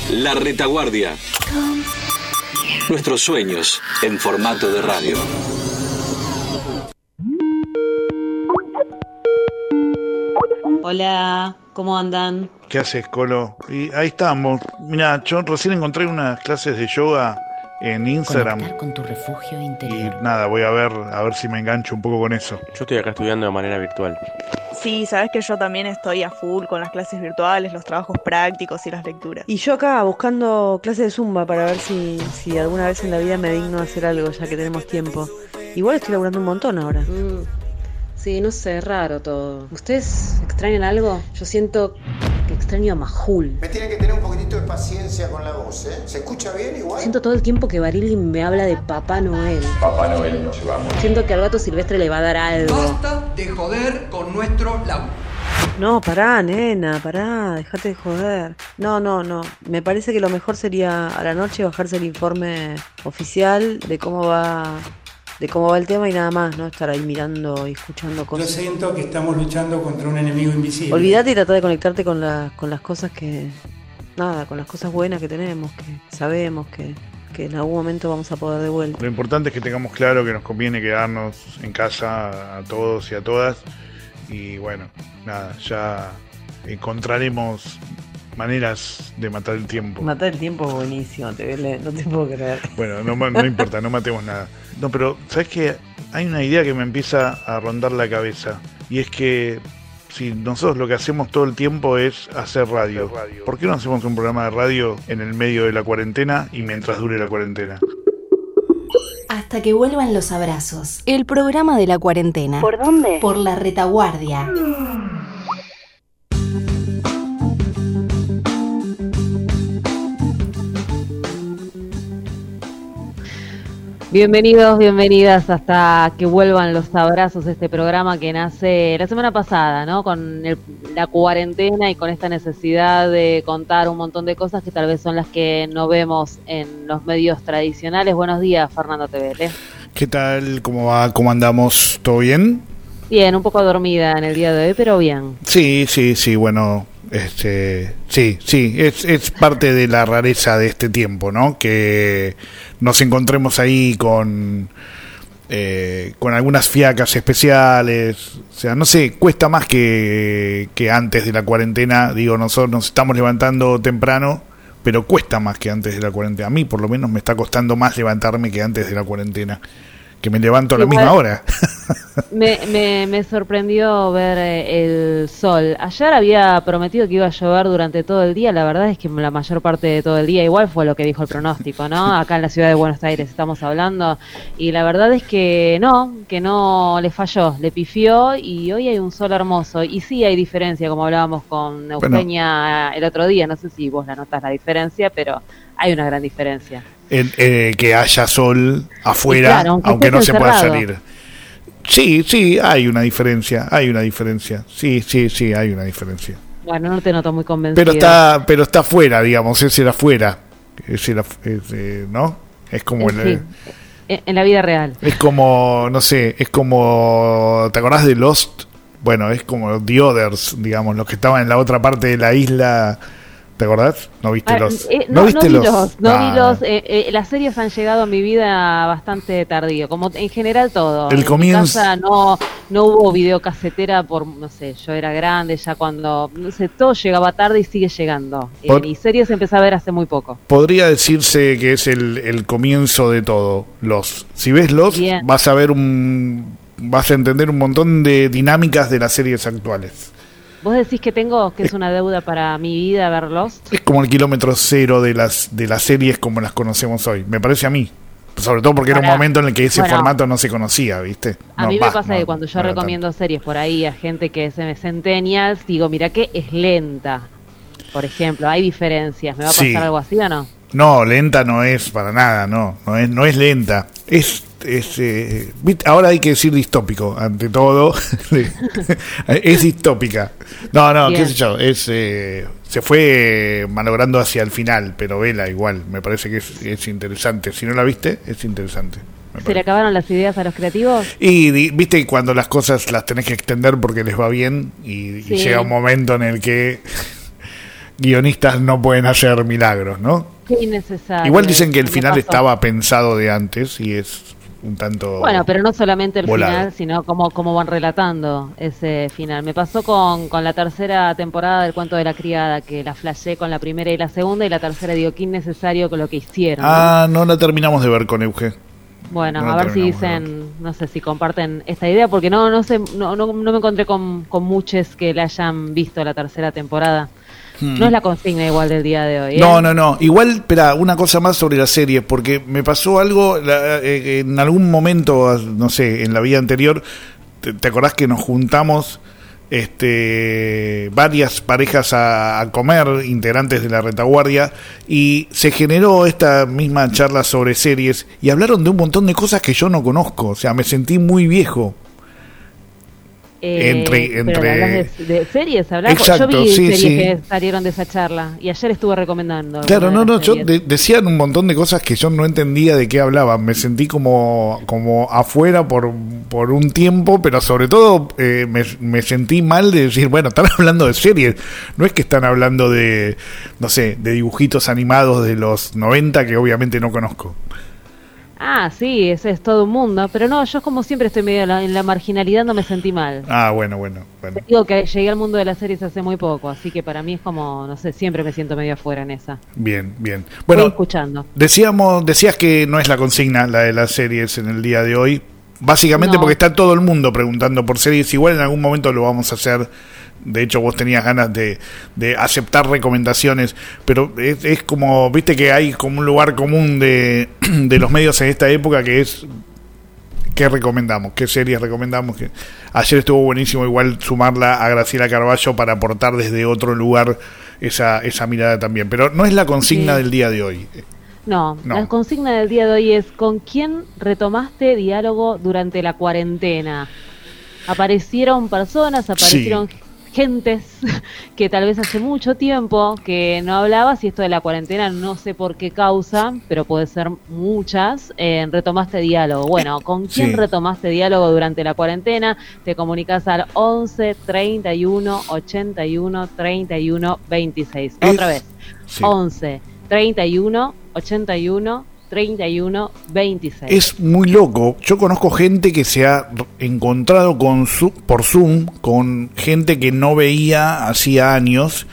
La Retaguardia. Nuestros sueños en formato de radio. Hola, ¿cómo andan? ¿Qué haces, Colo? Y ahí estamos. Mira, yo recién encontré unas clases de yoga en Instagram. Conectar con tu refugio interior. Y nada, voy a ver si me engancho un poco con eso. Yo estoy acá estudiando de manera virtual. Sí, sabes que yo también estoy a full con las clases virtuales, los trabajos prácticos y las lecturas. Y yo acá buscando clases de Zumba para ver si alguna vez en la vida me digno hacer algo, ya que tenemos tiempo. Igual estoy laburando un montón ahora. Sí, no sé, raro todo. ¿Ustedes extrañan algo? Yo siento que extraño a Majul. Me tienen que tener un poquitito de paciencia con la voz, ¿eh? ¿Se escucha bien igual? Siento todo el tiempo que Barili me habla de Papá Noel. Papá Noel nos llevamos. Siento que al gato silvestre le va a dar algo. Basta de joder con nuestro laburo. No, pará, nena, pará, dejate de joder. No. Me parece que lo mejor sería a la noche bajarse el informe oficial de cómo va el tema y nada más, ¿no? Estar ahí mirando y escuchando cosas. Yo siento que estamos luchando contra un enemigo invisible. Olvídate y tratar de conectarte con las cosas con las cosas buenas que tenemos, que sabemos que en algún momento vamos a poder de vuelta. Lo importante es que tengamos claro que nos conviene quedarnos en casa a todos y a todas. Y bueno, nada, ya encontraremos maneras de matar el tiempo. Matar el tiempo es buenísimo, no te puedo creer. Bueno, no importa, no matemos nada. No, pero ¿sabes qué? Hay una idea que me empieza a rondar la cabeza. Y es que si nosotros lo que hacemos todo el tiempo es hacer radio, ¿por qué no hacemos un programa de radio en el medio de la cuarentena y mientras dure la cuarentena? Hasta que vuelvan los abrazos. El programa de la cuarentena. ¿Por dónde? Por La Retaguardia. Bienvenidos, bienvenidas hasta que vuelvan los abrazos, este programa que nace la semana pasada, ¿no? Con la cuarentena y con esta necesidad de contar un montón de cosas que tal vez son las que no vemos en los medios tradicionales. Buenos días, Fernando Tevele. ¿Qué tal? ¿Cómo va? ¿Cómo andamos? ¿Todo bien? Bien, un poco dormida en el día de hoy, pero bien. Sí, bueno, sí, es parte de la rareza de este tiempo, ¿no? Que nos encontremos ahí con algunas fiacas especiales, o sea, no sé, cuesta más que antes de la cuarentena. Digo, nosotros nos estamos levantando temprano, pero cuesta más que antes de la cuarentena. A mí por lo menos me está costando más levantarme que antes de la cuarentena, que me levanto a la misma hora. Me sorprendió ver el sol. Ayer había prometido que iba a llover durante todo el día. La verdad es que la mayor parte de todo el día igual fue lo que dijo el pronóstico, ¿no? Acá en la ciudad de Buenos Aires estamos hablando. Y la verdad es que no le falló, le pifió y hoy hay un sol hermoso. Y sí hay diferencia, como hablábamos con Eugenia el otro día. No sé si vos la notás la diferencia, pero hay una gran diferencia. Que haya sol afuera, claro, aunque no se pueda salir. Sí, hay una diferencia. Sí, hay una diferencia. Bueno, no te noto muy convencido. Pero está afuera, digamos, ese era afuera. ¿No? Es como en la vida real. Es como, no sé, ¿te acordás de Lost? Bueno, es como The Others, digamos, los que estaban en la otra parte de la isla. ¿Te acordás? ¿No viste Lost? No vi Lost. Las series han llegado a mi vida bastante tardío, como en general todo. El comienzo. En mi casa no hubo videocasetera por, no sé, yo era grande ya cuando, no sé, todo llegaba tarde y sigue llegando. Y series empecé a ver hace muy poco. Podría decirse que es el comienzo de todo, Lost. Si ves Lost, vas a entender un montón de dinámicas de las series actuales. ¿Vos decís que es una deuda para mi vida ver Lost? Es como el kilómetro cero de las series como las conocemos hoy, me parece a mí. Sobre todo porque era un momento en el que ese formato no se conocía, ¿viste? A mí me pasa que cuando yo recomiendo series por ahí a gente que es centennials, digo, mira que es lenta. Por ejemplo, hay diferencias. ¿Me va a pasar algo así o no? No, lenta no es para nada, no es lenta. Ahora hay que decir distópico, ante todo. Es distópica. No, bien. Qué sé yo, se fue malogrando hacia el final, pero vela igual, me parece que es interesante. Si no la viste, es interesante. ¿Se le acabaron las ideas a los creativos? Y viste, cuando las cosas las tenés que extender porque les va bien y llega un momento en el que guionistas no pueden hacer milagros, ¿no? Qué innecesario. Igual dicen que el final pasó. estaba pensado de antes y es un tanto... Bueno, pero no solamente el volado. final, sino cómo van relatando ese final. Me pasó con la tercera temporada del Cuento de la Criada, que la flashé con la primera y la segunda, y la tercera digo, qué innecesario con lo que hicieron. No la terminamos de ver con Euge. Bueno, No a ver si dicen, no sé si comparten esta idea, porque no sé, no me encontré con muchos que la hayan visto la tercera temporada. No es la consigna igual del día de hoy, ¿eh? No. Igual, espera, una cosa más sobre la serie, porque me pasó algo en algún momento, no sé, en la vida anterior, ¿te acordás que nos juntamos varias parejas a comer, integrantes de la retaguardia, y se generó esta misma charla sobre series y hablaron de un montón de cosas que yo no conozco? O sea, me sentí muy viejo. Pero hablas de series, ¿hablás? Exacto, yo vi series sí. que salieron de esa charla y ayer estuve recomendando. Claro, yo decían un montón de cosas que yo no entendía de qué hablaban. Me sentí como afuera por un tiempo, pero sobre todo me sentí mal de decir, bueno, están hablando de series. No es que están hablando de, no sé, de dibujitos animados de los 90 que obviamente no conozco. Ah, sí, ese es todo un mundo, pero no, yo como siempre estoy medio en la marginalidad, no me sentí mal. Bueno. Te digo que llegué al mundo de las series hace muy poco, así que para mí es como, no sé, siempre me siento medio afuera en esa. Bien. Bueno, estoy escuchando. Decías que no es la consigna la de las series en el día de hoy, básicamente porque está todo el mundo preguntando por series. Igual en algún momento lo vamos a hacer. De hecho, vos tenías ganas de aceptar recomendaciones, pero es como, viste que hay como un lugar común de los medios en esta época, que es ¿qué recomendamos? ¿Qué series recomendamos? Ayer estuvo buenísimo igual sumarla a Graciela Carballo para aportar desde otro lugar esa mirada también, pero no es la consigna del día de hoy. No, la consigna del día de hoy es ¿con quién retomaste diálogo durante la cuarentena? Aparecieron personas, aparecieron gentes que tal vez hace mucho tiempo que no hablabas, y esto de la cuarentena no sé por qué causa, pero puede ser muchas. Retomaste diálogo. Bueno, ¿con quién retomaste diálogo durante la cuarentena? Te comunicas al 11 31 81 31 26. Otra vez, 11 31 81 31 26. Es muy loco. Yo conozco gente que se ha encontrado por Zoom con gente que no veía hacía años,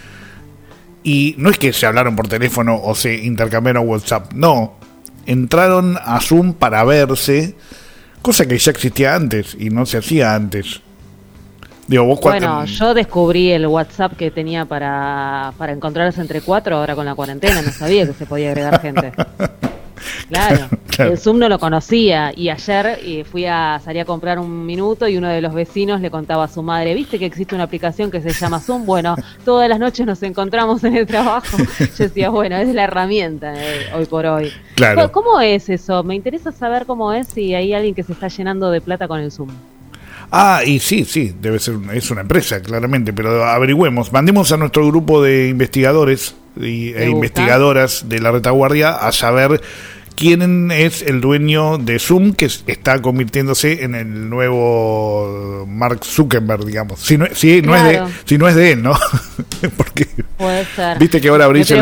y no es que se hablaron por teléfono o se intercambiaron WhatsApp, no, entraron a Zoom para verse, cosa que ya existía antes y no se hacía antes. Digo, vos yo descubrí el WhatsApp que tenía para encontrarse entre cuatro ahora con la cuarentena, no sabía que se podía agregar gente. Claro, el Zoom no lo conocía, y ayer salí a comprar un minuto y uno de los vecinos le contaba a su madre, ¿viste que existe una aplicación que se llama Zoom? Bueno, todas las noches nos encontramos en el trabajo. Yo decía, bueno, es la herramienta hoy por hoy. Claro. ¿Cómo es eso? Me interesa saber cómo es, si hay alguien que se está llenando de plata con el Zoom. Y sí, debe ser, es una empresa, claramente, pero averigüemos, mandemos a nuestro grupo de investigadores e investigadoras de la retaguardia a saber quién es el dueño de Zoom, que está convirtiéndose en el nuevo Mark Zuckerberg, digamos. Si no es de él, ¿no? Porque puede ser. Viste que ahora abrís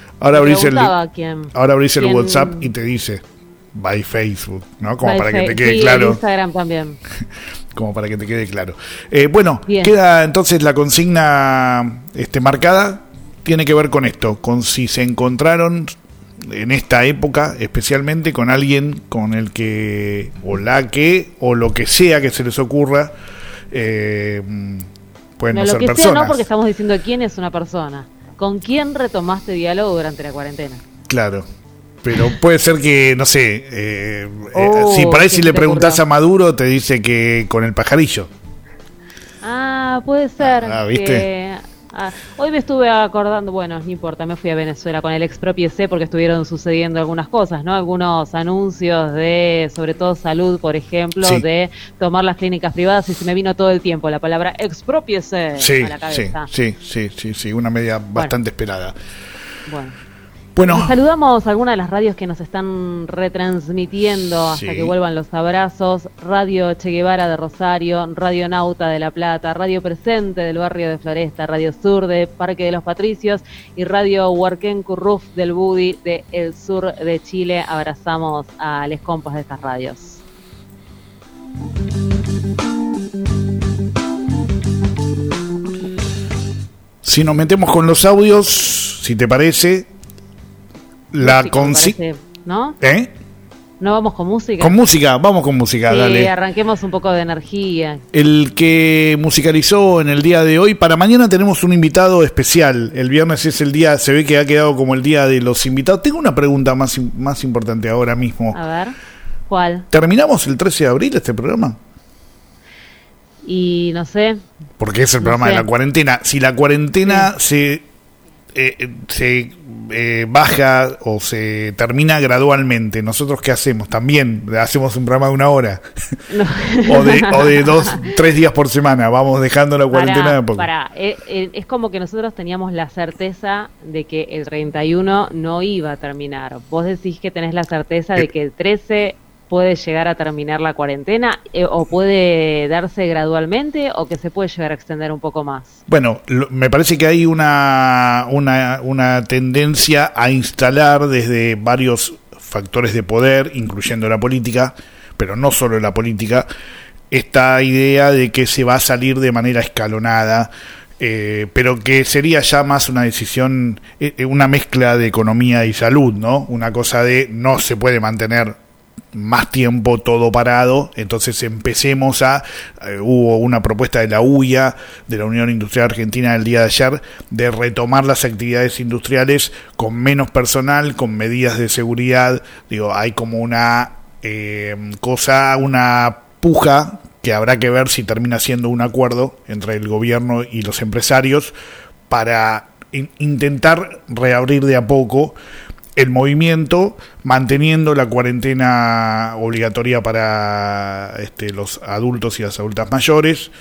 el ¿quién? WhatsApp y te dice by Facebook, ¿no? Como para que te quede sí, claro. El Instagram también. Como para que te quede claro. Bueno, bien. Queda entonces la consigna marcada. Tiene que ver con esto, con si se encontraron en esta época, especialmente con alguien con el que, o lo que sea que se les ocurra, pueden no ser personas. Sea, no, porque estamos diciendo quién es una persona. ¿Con quién retomaste diálogo durante la cuarentena? Claro. Pero puede ser que, no sé, si por ahí si le preguntás a Maduro, te dice que con el pajarillo. Puede ser. ¿Viste? Hoy me estuve acordando, bueno, no importa, me fui a Venezuela con el Expropiese porque estuvieron sucediendo algunas cosas, ¿no? Algunos anuncios de, sobre todo salud, por ejemplo, de tomar las clínicas privadas, y se me vino todo el tiempo la palabra Expropiese a la cabeza. Sí, una medida bastante esperada. Bueno. Bueno, saludamos a algunas de las radios que nos están retransmitiendo hasta que vuelvan los abrazos. Radio Che Guevara de Rosario, Radio Nauta de La Plata, Radio Presente del barrio de Floresta, Radio Sur de Parque de los Patricios y Radio Huarquén Curruf del Budi de el sur de Chile. Abrazamos a les compas de estas radios. Si nos metemos con los audios, si te parece, ¿no? ¿Eh? ¿No vamos con música? Con música, vamos con música, sí, dale. Arranquemos un poco de energía. El que musicalizó en el día de hoy, para mañana tenemos un invitado especial. El viernes es el día, se ve que ha quedado como el día de los invitados. Tengo una pregunta más importante ahora mismo. A ver, ¿cuál? ¿Terminamos el 13 de abril este programa? Y no sé. Porque es el programa de la cuarentena. Si la cuarentena se baja o se termina gradualmente, ¿nosotros qué hacemos? También hacemos un programa de 1 hora. No. o de 2-3 días por semana. Vamos dejando la cuarentena de a poco. Es como que nosotros teníamos la certeza de que el 31 no iba a terminar. Vos decís que tenés la certeza de que el 13 puede llegar a terminar la cuarentena, o puede darse gradualmente, o que se puede llegar a extender un poco más. Bueno, me parece que hay una tendencia a instalar desde varios factores de poder, incluyendo la política, pero no solo la política, esta idea de que se va a salir de manera escalonada, pero que sería ya más una decisión, una mezcla de economía y salud, ¿no? Una cosa de no se puede mantener más tiempo todo parado, entonces empecemos hubo una propuesta de la UIA, de la Unión Industrial Argentina, el día de ayer, de retomar las actividades industriales con menos personal, con medidas de seguridad. Digo, hay como una una puja que habrá que ver si termina siendo un acuerdo entre el gobierno y los empresarios para intentar reabrir de a poco el movimiento, manteniendo la cuarentena obligatoria para los adultos y las adultas mayores,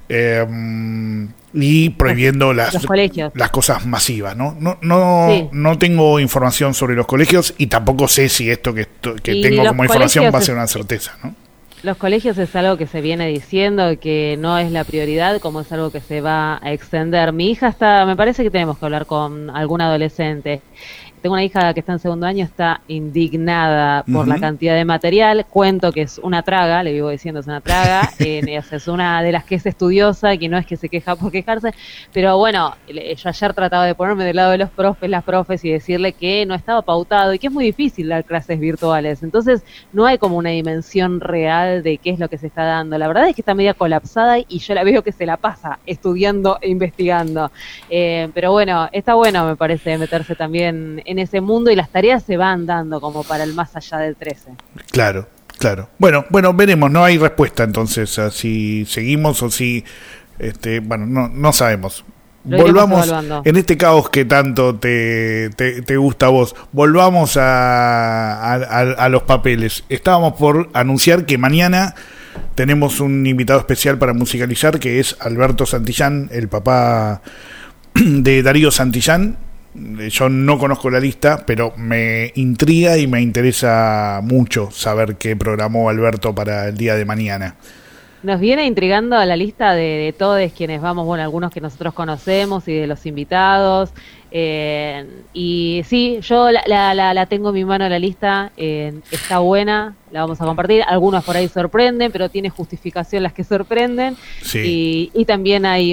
y prohibiendo las cosas masivas, ¿no? No tengo información sobre los colegios y tampoco sé si esto que tengo como información va a ser una certeza, ¿no? Los colegios es algo que se viene diciendo que no es la prioridad, como es algo que se va a extender. Mi hija me parece que tenemos que hablar con algún adolescente. Tengo una hija que está en 2º año, está indignada por la cantidad de material. Cuento que es una traga, le vivo diciendo es una traga. Es una de las que es estudiosa, que no es que se queja por quejarse. Pero bueno, yo ayer trataba de ponerme del lado de las profes y decirle que no estaba pautado y que es muy difícil dar clases virtuales. Entonces no hay como una dimensión real de qué es lo que se está dando. La verdad es que está media colapsada y yo la veo que se la pasa estudiando e investigando. Pero bueno, está bueno, me parece, meterse también en ese mundo, y las tareas se van dando como para el más allá del 13. Claro. Bueno, veremos, no hay respuesta entonces a si seguimos o si no sabemos. Volvamos en este caos que tanto te gusta a vos. Volvamos a los papeles. Estábamos por anunciar que mañana tenemos un invitado especial para musicalizar, que es Alberto Santillán, el papá de Darío Santillán. Yo no conozco la lista, pero me intriga y me interesa mucho saber qué programó Alberto para el día de mañana. Nos viene intrigando la lista de todos quienes vamos, bueno, algunos que nosotros conocemos y de los invitados. Y sí, yo la tengo en mi mano la lista, está buena, la vamos a compartir. Algunos por ahí sorprenden, pero tiene justificación las que sorprenden. Sí. Y también hay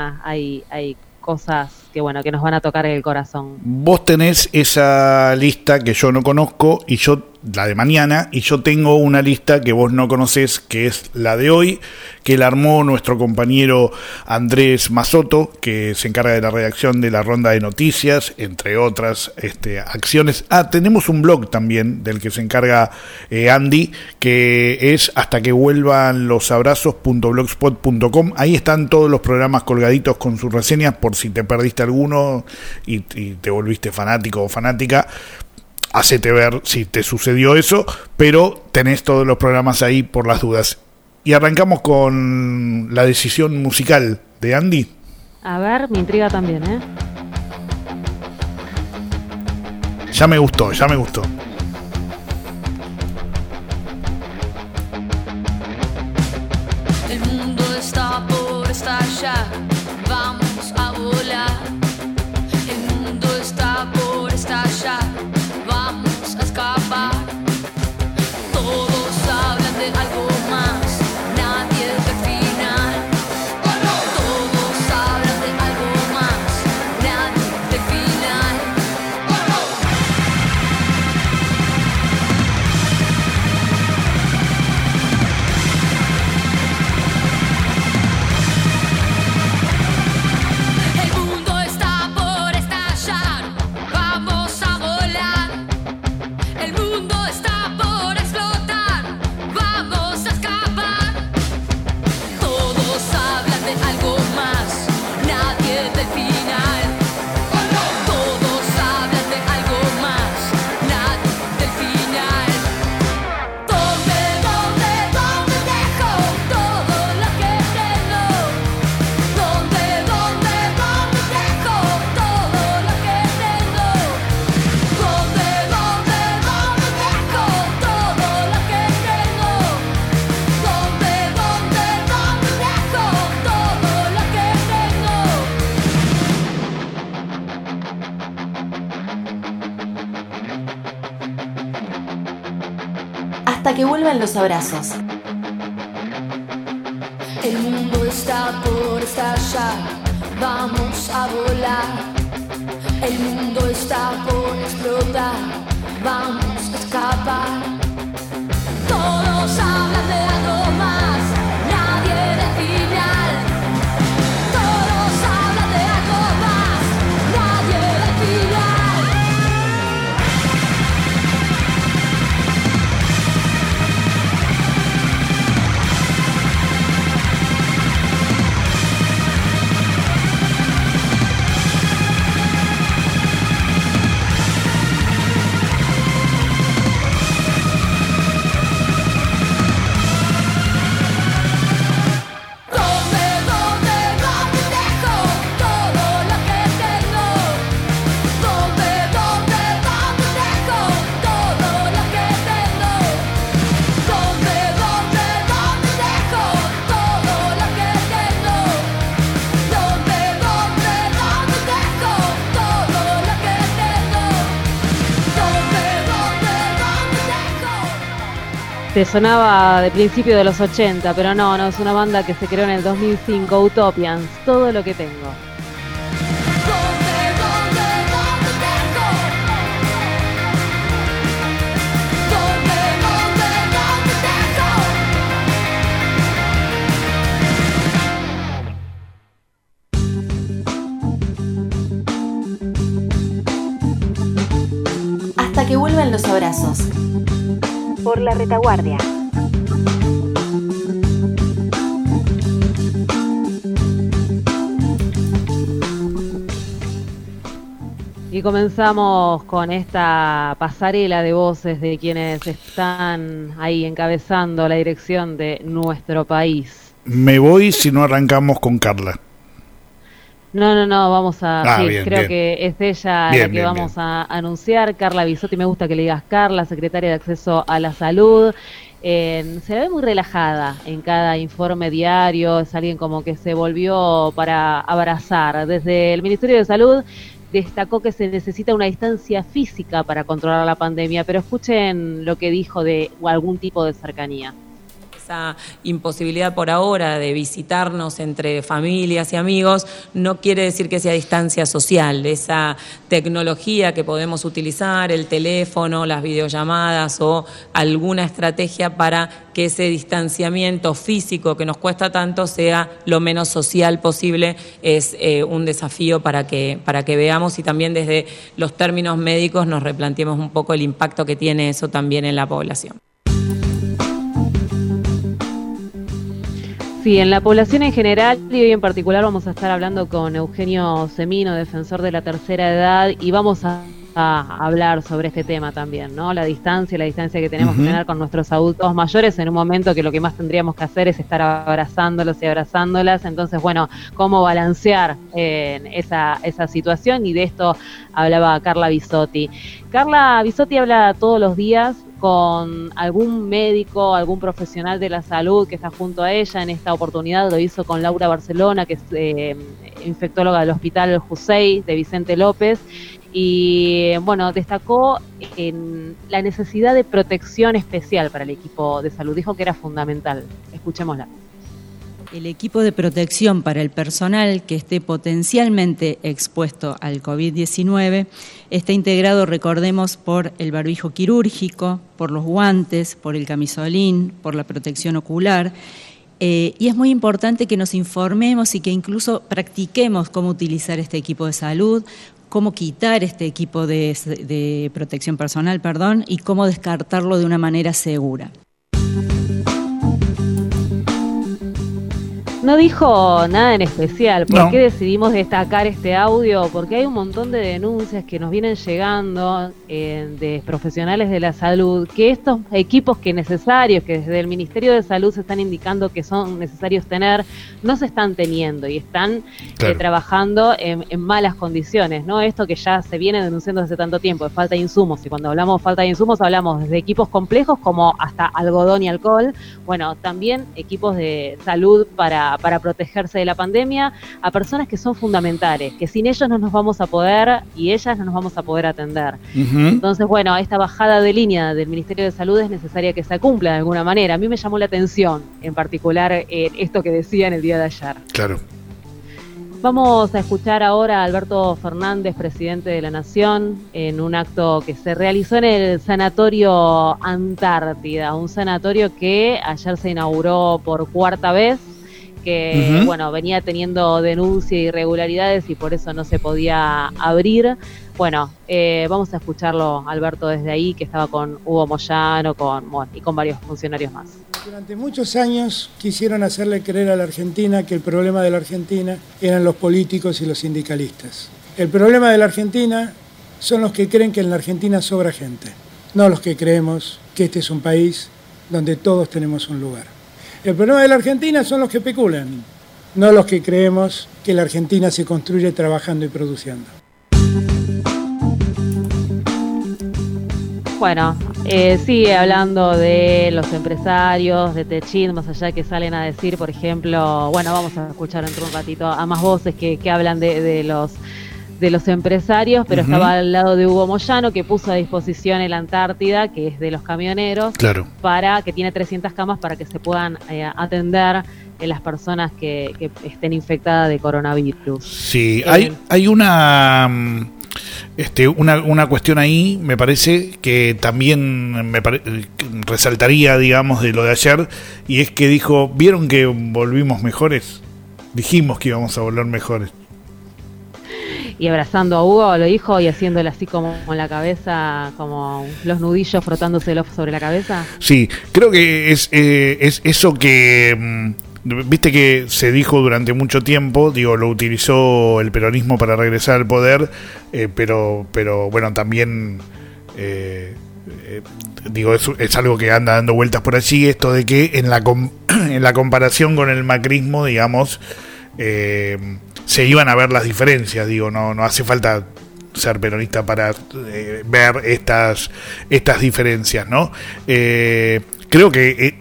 cosas que nos van a tocar el corazón. Vos tenés esa lista que yo no conozco, y yo la de mañana, y yo tengo una lista que vos no conocés, que es la de hoy, que la armó nuestro compañero Andrés Mazotto, que se encarga de la redacción de la Ronda de Noticias, entre otras acciones. Tenemos un blog también del que se encarga Andy, que es hasta que vuelvan los abrazos.blogspot.com. Ahí están todos los programas colgaditos con sus reseñas, por si te perdiste alguno y te volviste fanático o fanática. Hacete ver si te sucedió eso, pero tenés todos los programas ahí por las dudas. Y arrancamos con la decisión musical de Andy. A ver, me intriga también, Ya me gustó. El mundo está por estallar, vamos a volar. El mundo está por estallar, vamos a escapar. Todos hablan de algo más, nadie del final. Todos hablan de algo más, nadie del final. El mundo está por estallar, vamos a volar. El mundo está por explotar, vamos a escapar. Todos hablan de algo más, nadie del final. Todos hablan de algo más, nadie del final. ¿Dónde dejo todo lo que tengo? ¿Dónde dejo todo lo que tengo? ¿Dónde dejo todo lo que tengo? ¿Dónde dejo todo lo que tengo? Hasta que vuelvan los abrazos. El mundo está por estallar, vamos a volar. El mundo está por explotar, vamos a escapar. Todos hablan de algo más, nadie del final. Todos hablan de algo más, nadie del final. Te sonaba de principio de los 80, pero no, es una banda que se creó en el 2005, Utopians, Todo lo que tengo. Hasta que vuelvan los abrazos. Por la retaguardia. Y comenzamos con esta pasarela de voces de quienes están ahí encabezando la dirección de nuestro país. Me voy si no arrancamos con Carla. No, vamos a... sí, bien, creo bien. que es ella Bien, la que bien, vamos a anunciar. Carla Bisotti, me gusta que le digas Carla, secretaria de Acceso a la Salud. Se la ve muy relajada en cada informe diario, es alguien como que se volvió para abrazar. Desde el Ministerio de Salud destacó que se necesita una distancia física para controlar la pandemia, pero escuchen lo que dijo de algún tipo de cercanía. Esa imposibilidad por ahora de visitarnos entre familias y amigos no quiere decir que sea distancia social. Esa tecnología que podemos utilizar, el teléfono, las videollamadas o alguna estrategia para que ese distanciamiento físico que nos cuesta tanto sea lo menos social posible, es un desafío para que veamos y también desde los términos médicos nos replanteemos un poco el impacto que tiene eso también en la población. Sí, en la población en general y hoy en particular vamos a estar hablando con Eugenio Semino, defensor de la tercera edad, y vamos a a hablar sobre este tema también, ¿no? La distancia que tenemos que tener con nuestros adultos mayores en un momento que lo que más tendríamos que hacer es estar abrazándolos y abrazándolas. Entonces, bueno, cómo balancear esa situación, y de esto hablaba Carla Bisotti. Carla Bisotti habla todos los días con algún médico, algún profesional de la salud que está junto a ella. En esta oportunidad lo hizo con Laura Barcelona, que es infectóloga del Hospital Jusey de Vicente López, y bueno, destacó en la necesidad de protección especial para el equipo de salud. Dijo que era fundamental. Escuchémosla. El equipo de protección para el personal que esté potencialmente expuesto al COVID-19 está integrado, recordemos, por el barbijo quirúrgico, por los guantes, por el camisolín, por la protección ocular. Y es muy importante que nos informemos y que incluso practiquemos cómo utilizar este equipo de salud, cómo quitar este equipo de protección personal, y cómo descartarlo de una manera segura. No dijo nada en especial. ¿Por qué decidimos destacar este audio? Porque hay un montón de denuncias que nos vienen llegando de profesionales de la salud, que estos equipos que desde el Ministerio de Salud se están indicando que son necesarios tener, no se están teniendo y están trabajando en malas condiciones, ¿no? Esto que ya se viene denunciando desde tanto tiempo, de falta de insumos, y cuando hablamos de falta de insumos hablamos desde equipos complejos como hasta algodón y alcohol. Bueno, también equipos de salud para protegerse de la pandemia, a personas que son fundamentales, que sin ellos no nos vamos a poder, y ellas no nos vamos a poder atender. Entonces, bueno, esta bajada de línea del Ministerio de Salud es necesaria que se cumpla de alguna manera. A mí me llamó la atención, en particular, esto que decía en el día de ayer. Claro. Vamos a escuchar ahora a Alberto Fernández, presidente de la Nación, en un acto que se realizó en el Sanatorio Antártida, un sanatorio que ayer se inauguró por cuarta vez, que bueno, venía teniendo denuncias e irregularidades y por eso no se podía abrir. Bueno, vamos a escucharlo, Alberto, desde ahí, que estaba con Hugo Moyano y con varios funcionarios más. Durante muchos años quisieron hacerle creer a la Argentina que el problema de la Argentina eran los políticos y los sindicalistas. El problema de la Argentina son los que creen que en la Argentina sobra gente, no los que creemos que este es un país donde todos tenemos un lugar. El problema de la Argentina son los que especulan, no los que creemos que la Argentina se construye trabajando y produciendo. Bueno, sigue hablando de los empresarios, de Techint, más allá que salen a decir, por ejemplo, bueno, vamos a escuchar dentro de un ratito a más voces que hablan de los empresarios, pero estaba al lado de Hugo Moyano, que puso a disposición el Antártida, que es de los camioneros, que tiene 300 camas para que se puedan atender las personas que estén infectadas de coronavirus. Sí, hay una cuestión ahí, me parece, que también resaltaría, digamos, de lo de ayer, y es que dijo, ¿vieron que volvimos mejores? Dijimos que íbamos a volver mejores. Y abrazando a Hugo lo dijo y haciéndole así como en la cabeza, como los nudillos frotándoselo sobre la cabeza. Sí, creo que es eso que viste que se dijo durante mucho tiempo, lo utilizó el peronismo para regresar al poder, pero bueno, también es algo que anda dando vueltas por allí, esto de que en la comparación con el macrismo, digamos, se iban a ver las diferencias. No hace falta ser peronista para ver estas diferencias, ¿no? Creo que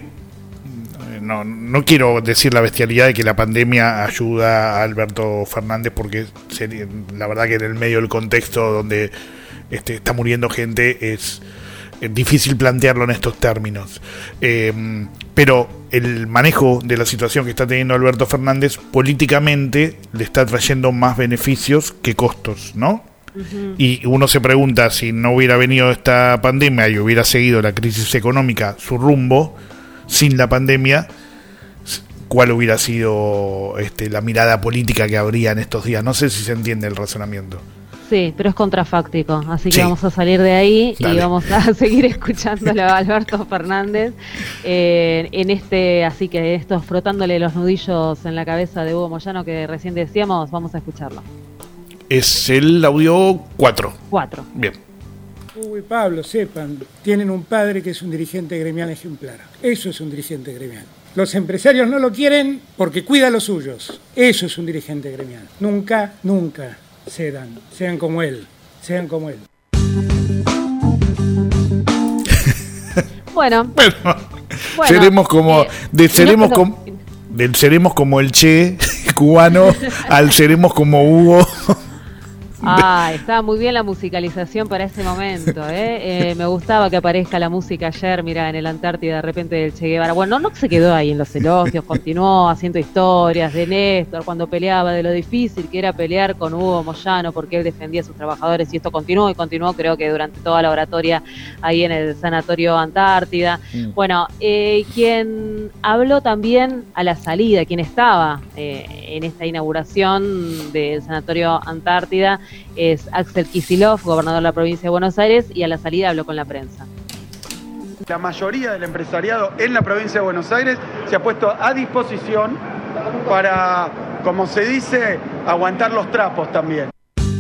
no quiero decir la bestialidad de que la pandemia ayuda a Alberto Fernández, porque la verdad que en el medio del contexto donde está muriendo gente es difícil plantearlo en estos términos. Pero el manejo de la situación que está teniendo Alberto Fernández políticamente le está trayendo más beneficios que costos, ¿no? Y uno se pregunta, si no hubiera venido esta pandemia y hubiera seguido la crisis económica su rumbo sin la pandemia, ¿cuál hubiera sido la mirada política que habría en estos días? No sé si se entiende el razonamiento. Sí, pero es contrafáctico, así que vamos a salir de ahí. Dale. Y vamos a seguir escuchándolo a Alberto Fernández así que estos frotándole los nudillos en la cabeza de Hugo Moyano que recién decíamos, vamos a escucharlo. Es el audio 4. 4. Bien. Hugo y Pablo, sepan, tienen un padre que es un dirigente gremial ejemplar. Eso es un dirigente gremial. Los empresarios no lo quieren porque cuida a los suyos. Eso es un dirigente gremial. Nunca, nunca cedan. Sean como él. Sean como él. Bueno. Seremos como... seremos como el Che cubano al seremos como Hugo. Estaba muy bien la musicalización para ese momento, me gustaba que aparezca la música ayer, mira, en el Antártida, de repente del Che Guevara. Bueno, no se quedó ahí en los elogios, continuó haciendo historias de Néstor cuando peleaba, de lo difícil que era pelear con Hugo Moyano porque él defendía a sus trabajadores, y esto continuó, creo que durante toda la oratoria ahí en el Sanatorio Antártida. Bueno, quien habló también a la salida, quien estaba en esta inauguración del Sanatorio Antártida, es Axel Kicillof, gobernador de la provincia de Buenos Aires, y a la salida habló con la prensa. La mayoría del empresariado en la provincia de Buenos Aires se ha puesto a disposición para, como se dice, aguantar los trapos también.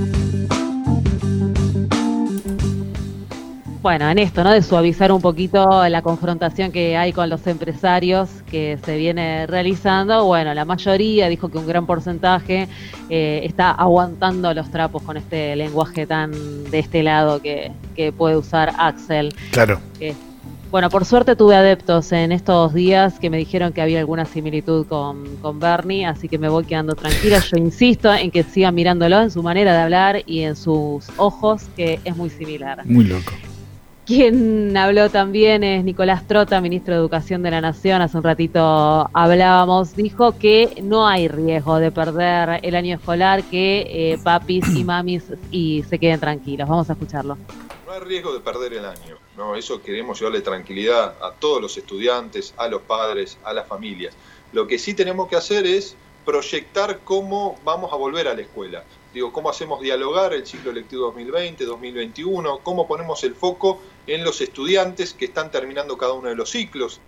Bueno, en esto, ¿no? De suavizar un poquito la confrontación que hay con los empresarios que se viene realizando. Bueno, la mayoría dijo que un gran porcentaje está aguantando los trapos con este lenguaje tan de este lado que puede usar Axel. Claro. Bueno, por suerte tuve adeptos en estos días que me dijeron que había alguna similitud con Bernie, así que me voy quedando tranquila. Yo insisto en que sigan mirándolo en su manera de hablar y en sus ojos, que es muy similar. Muy loco. Quien habló también es Nicolás Trota, ministro de Educación de la Nación. Hace un ratito hablábamos, dijo que no hay riesgo de perder el año escolar, que papis y mamis se queden tranquilos. Vamos a escucharlo. No hay riesgo de perder el año, ¿no? Eso queremos llevarle tranquilidad a todos los estudiantes, a los padres, a las familias. Lo que sí tenemos que hacer es proyectar cómo vamos a volver a la escuela. Digo, cómo hacemos dialogar el ciclo lectivo 2020-2021, cómo ponemos el foco en los estudiantes que están terminando cada uno de los ciclos.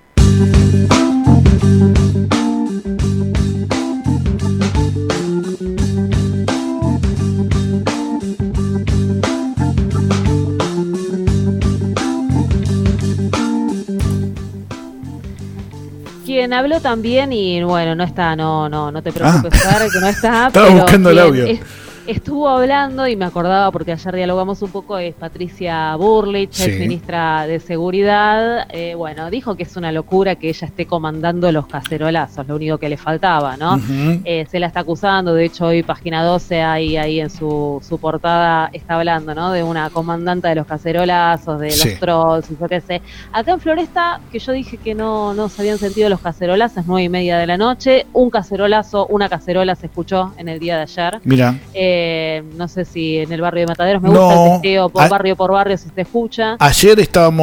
Quien habló también, y bueno, no está, no te preocupes, Fer, que no está. Estaba pero buscando el audio. Estuvo hablando, y me acordaba porque ayer dialogamos un poco, es Patricia Bullrich, ex ministra de Seguridad. Bueno, dijo que es una locura que ella esté comandando los cacerolazos, lo único que le faltaba, ¿no? Se la está acusando, de hecho hoy Página 12 ahí en su portada está hablando, ¿no? De una comandante de los cacerolazos, de los trolls, y yo qué sé. Acá en Floresta, que yo dije que no se habían sentido los cacerolazos, 9:30 de la noche, una cacerola se escuchó en el día de ayer. Mira. No sé si en el barrio de Mataderos me gusta el testeo barrio por barrio si se escucha. Ayer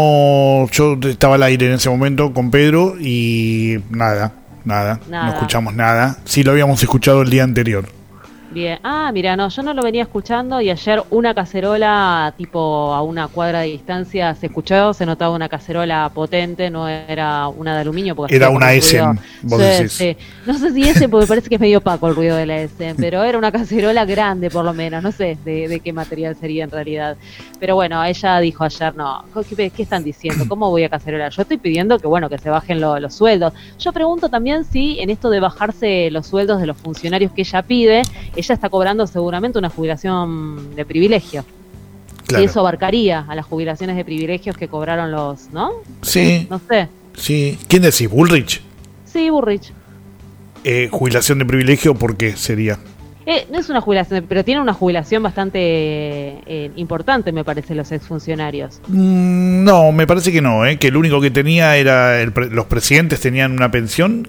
yo estaba al aire en ese momento con Pedro y nada, no escuchamos nada. Sí lo habíamos escuchado el día anterior. Bien, mira, yo no lo venía escuchando, y ayer una cacerola tipo a una cuadra de distancia se escuchó, se notaba una cacerola potente, no era una de aluminio. Porque era una Essen, vos decís. Sí. No sé si Essen, porque me parece que es medio opaco el ruido de la Essen, pero era una cacerola grande por lo menos, no sé de qué material sería en realidad. Pero bueno, ella dijo ayer, ¿qué están diciendo? ¿Cómo voy a cacerola? Yo estoy pidiendo que se bajen los sueldos. Yo pregunto también si en esto de bajarse los sueldos de los funcionarios que ella pide, ella está cobrando seguramente una jubilación de privilegio. Claro. Y eso abarcaría a las jubilaciones de privilegios que cobraron los, ¿no? Sí. No sé. Sí. ¿Quién decís? ¿Bullrich? Sí, Bullrich. ¿Jubilación de privilegio por qué sería? No es una jubilación, pero tiene una jubilación bastante importante, me parece, los exfuncionarios. No, me parece que no, que lo único que tenía era los presidentes tenían una pensión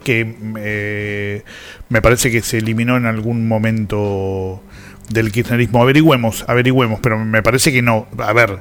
que me parece que se eliminó en algún momento del kirchnerismo. Averigüemos, pero me parece que no. A ver,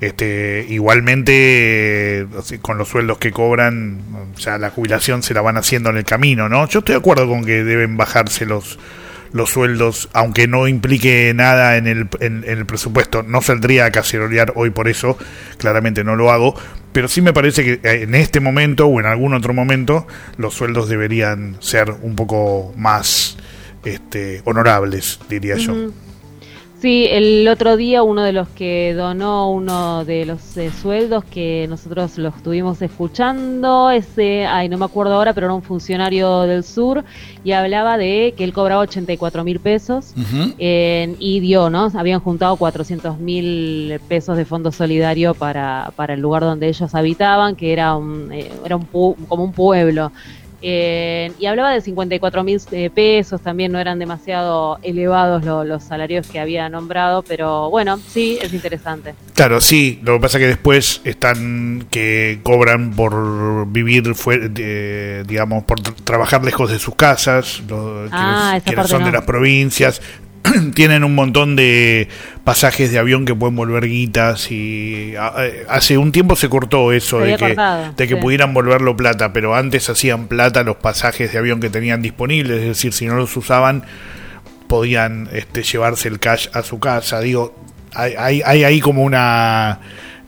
igualmente con los sueldos que cobran, ya la jubilación se la van haciendo en el camino, ¿no? Yo estoy de acuerdo con que deben bajarse los sueldos, aunque no implique nada en el presupuesto. No saldría a cacerolear hoy por eso, claramente no lo hago, pero sí me parece que en este momento o en algún otro momento los sueldos deberían ser un poco más honorables, diría yo. Sí, el otro día uno de los que donó uno de los sueldos que nosotros lo estuvimos escuchando, no me acuerdo ahora, pero era un funcionario del sur y hablaba de que él cobraba 84.000 pesos y dio, ¿no? Habían juntado 400.000 pesos de fondo solidario para el lugar donde ellos habitaban, que era como un pueblo. Y hablaba de 54.000 pesos, también no eran demasiado elevados los salarios que había nombrado, pero bueno, sí, es interesante. Claro, sí, lo que pasa es que después están que cobran por vivir, digamos, por trabajar lejos de sus casas, quienes son de las provincias. Tienen un montón de pasajes de avión que pueden volver guitas y hace un tiempo se cortó eso de que pudieran volverlo plata, pero antes hacían plata los pasajes de avión que tenían disponibles, es decir, si no los usaban podían llevarse el cash a su casa. Digo, hay ahí como una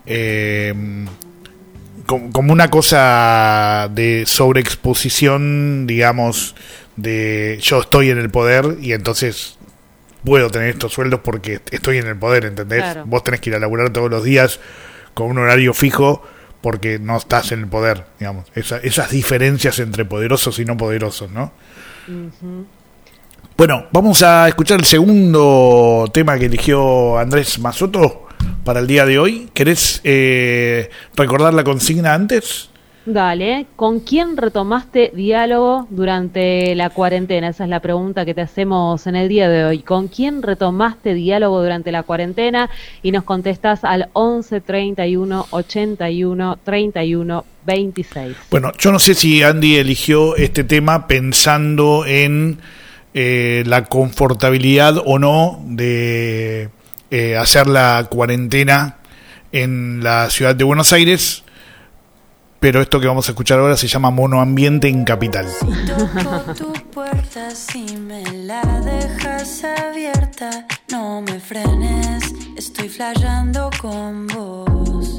como una cosa de sobreexposición, digamos, de yo estoy en el poder y entonces puedo tener estos sueldos porque estoy en el poder, ¿entendés? Claro. Vos tenés que ir a laburar todos los días con un horario fijo porque no estás en el poder, digamos. Esas diferencias entre poderosos y no poderosos, ¿no? Uh-huh. Bueno, vamos a escuchar el segundo tema que eligió Andrés Mazotto para el día de hoy. ¿Querés recordar la consigna antes? Dale, ¿con quién retomaste diálogo durante la cuarentena? Esa es la pregunta que te hacemos en el día de hoy. ¿Con quién retomaste diálogo durante la cuarentena? Y nos contestás al 11 31 81 31 26. Bueno, yo no sé si Andy eligió este tema pensando en la confortabilidad o no de hacer la cuarentena en la ciudad de Buenos Aires. Pero esto que vamos a escuchar ahora se llama Monoambiente en Capital. Si toco tu puerta, si me la dejas abierta, no me frenes, estoy flasheando con vos.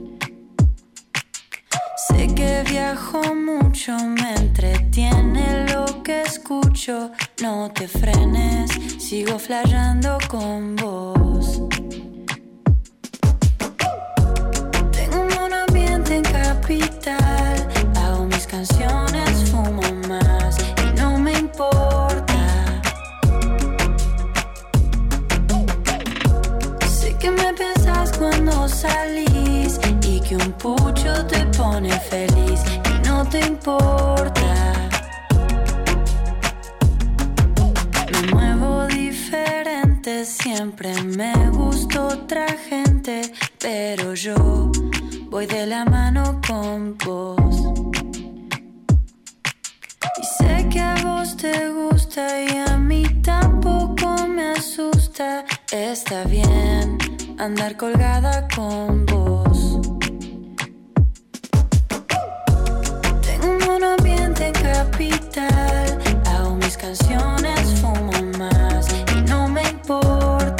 Sé que viajo mucho, me entretiene lo que escucho, no te frenes, sigo flasheando con vos. En Capital, hago mis canciones, fumo más y no me importa. Sé que me pensás cuando salís y que un pucho te pone feliz y no te importa. Me muevo diferente, siempre me gusta otra gente, pero yo voy de la mano con vos. Y sé que a vos te gusta y a mí tampoco me asusta. Está bien andar colgada con vos. Tengo un buen ambiente en Capital, hago mis canciones, fumo más y no me importa.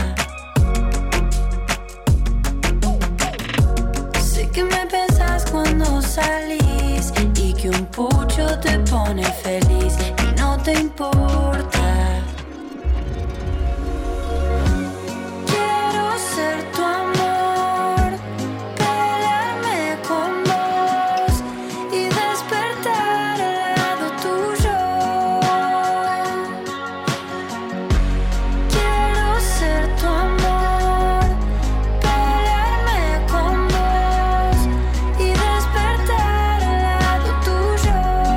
Que me pensás cuando salís y que un pucho te pone feliz y no te importa. Quiero ser tu amor, pelearme con vos y despertar al lado tuyo. Quiero ser tu amor, pelearme con vos y despertar al lado tuyo.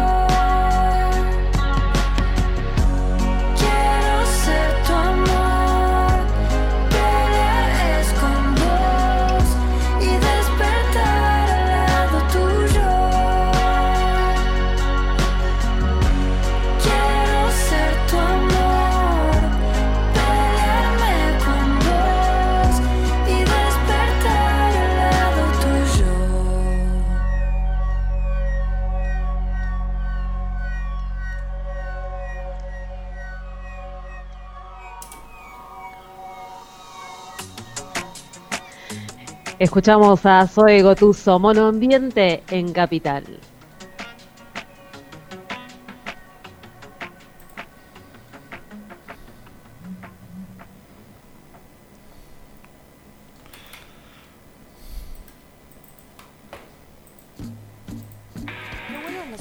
Quiero ser tu amor, pelear es con vos y despertar al lado tuyo. Quiero ser tu amor, pelearme con vos y despertar al lado tuyo. Escuchamos a Zoe Gotuso, Monoambiente en Capital.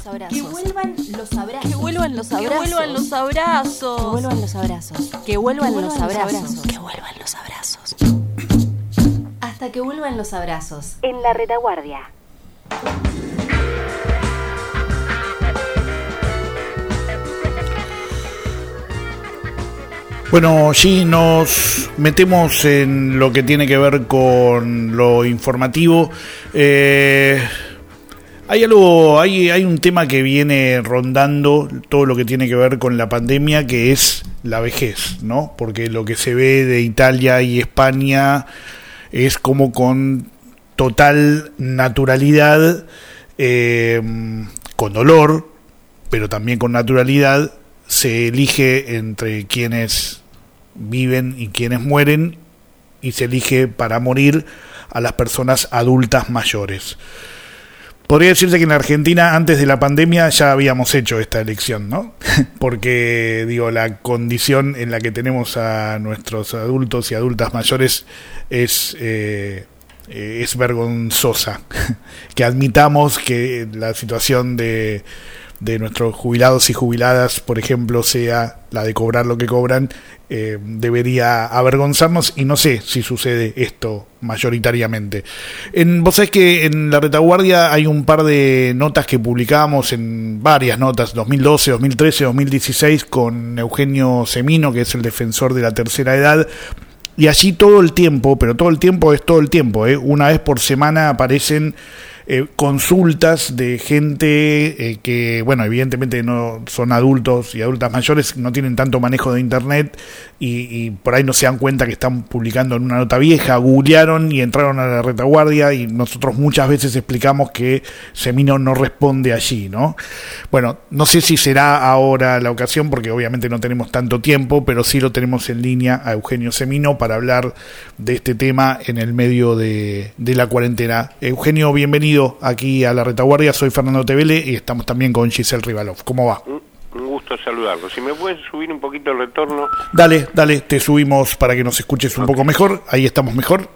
abrazos. Que vuelvan los abrazos. Que vuelvan los abrazos. Que vuelvan los abrazos. Que vuelvan los abrazos. Que vuelvan los abrazos. Que vuelvan los abrazos. Hasta que vuelvan los abrazos. En la retaguardia. Bueno, G, nos metemos en lo que tiene que ver con lo informativo. Hay un tema que viene rondando todo lo que tiene que ver con la pandemia, que es la vejez, ¿no? Porque lo que se ve de Italia y España es como con total naturalidad, con dolor, pero también con naturalidad, se elige entre quienes viven y quienes mueren, y se elige para morir a las personas adultas mayores. Podría decirse que en la Argentina, antes de la pandemia, ya habíamos hecho esta elección, ¿no? Porque, la condición en la que tenemos a nuestros adultos y adultas mayores es vergonzosa. Que admitamos que la situación de nuestros jubilados y jubiladas, por ejemplo, sea la de cobrar lo que cobran, debería avergonzarnos, y no sé si sucede esto mayoritariamente. Vos sabés que en La Retaguardia hay un par de notas que publicamos, en varias notas, 2012, 2013, 2016, con Eugenio Semino, que es el defensor de la tercera edad, y allí todo el tiempo, pero todo el tiempo es todo el tiempo, una vez por semana aparecen consultas de gente que, evidentemente no son adultos y adultas mayores, no tienen tanto manejo de internet y por ahí no se dan cuenta que están publicando en una nota vieja, googlearon y entraron a La Retaguardia, y nosotros muchas veces explicamos que Semino no responde allí, ¿no? Bueno, no sé si será ahora la ocasión, porque obviamente no tenemos tanto tiempo, pero sí lo tenemos en línea a Eugenio Semino para hablar de este tema en el medio de la cuarentena. Eugenio, bienvenido aquí a La Retaguardia. Soy Fernando Tevele y estamos también con Giselle Rivalov. ¿Cómo va? Un gusto saludarlo. Si me puedes subir un poquito el retorno. Dale, te subimos para que nos escuches un poco mejor. Ahí estamos mejor.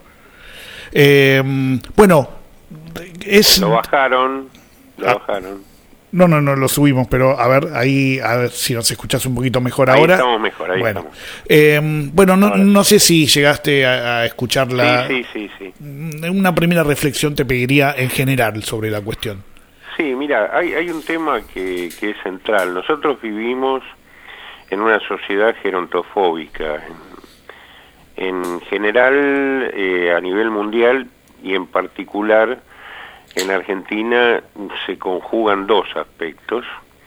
Lo bajaron. No, lo subimos, pero a ver si nos escuchás un poquito mejor ahora. Ahí estamos mejor, estamos. No sé si llegaste a escucharla. Sí. Una primera reflexión te pediría en general sobre la cuestión. Sí, mira, hay un tema que es central. Nosotros vivimos en una sociedad gerontofóbica. En general, a nivel mundial y en particular en Argentina, se conjugan dos aspectos.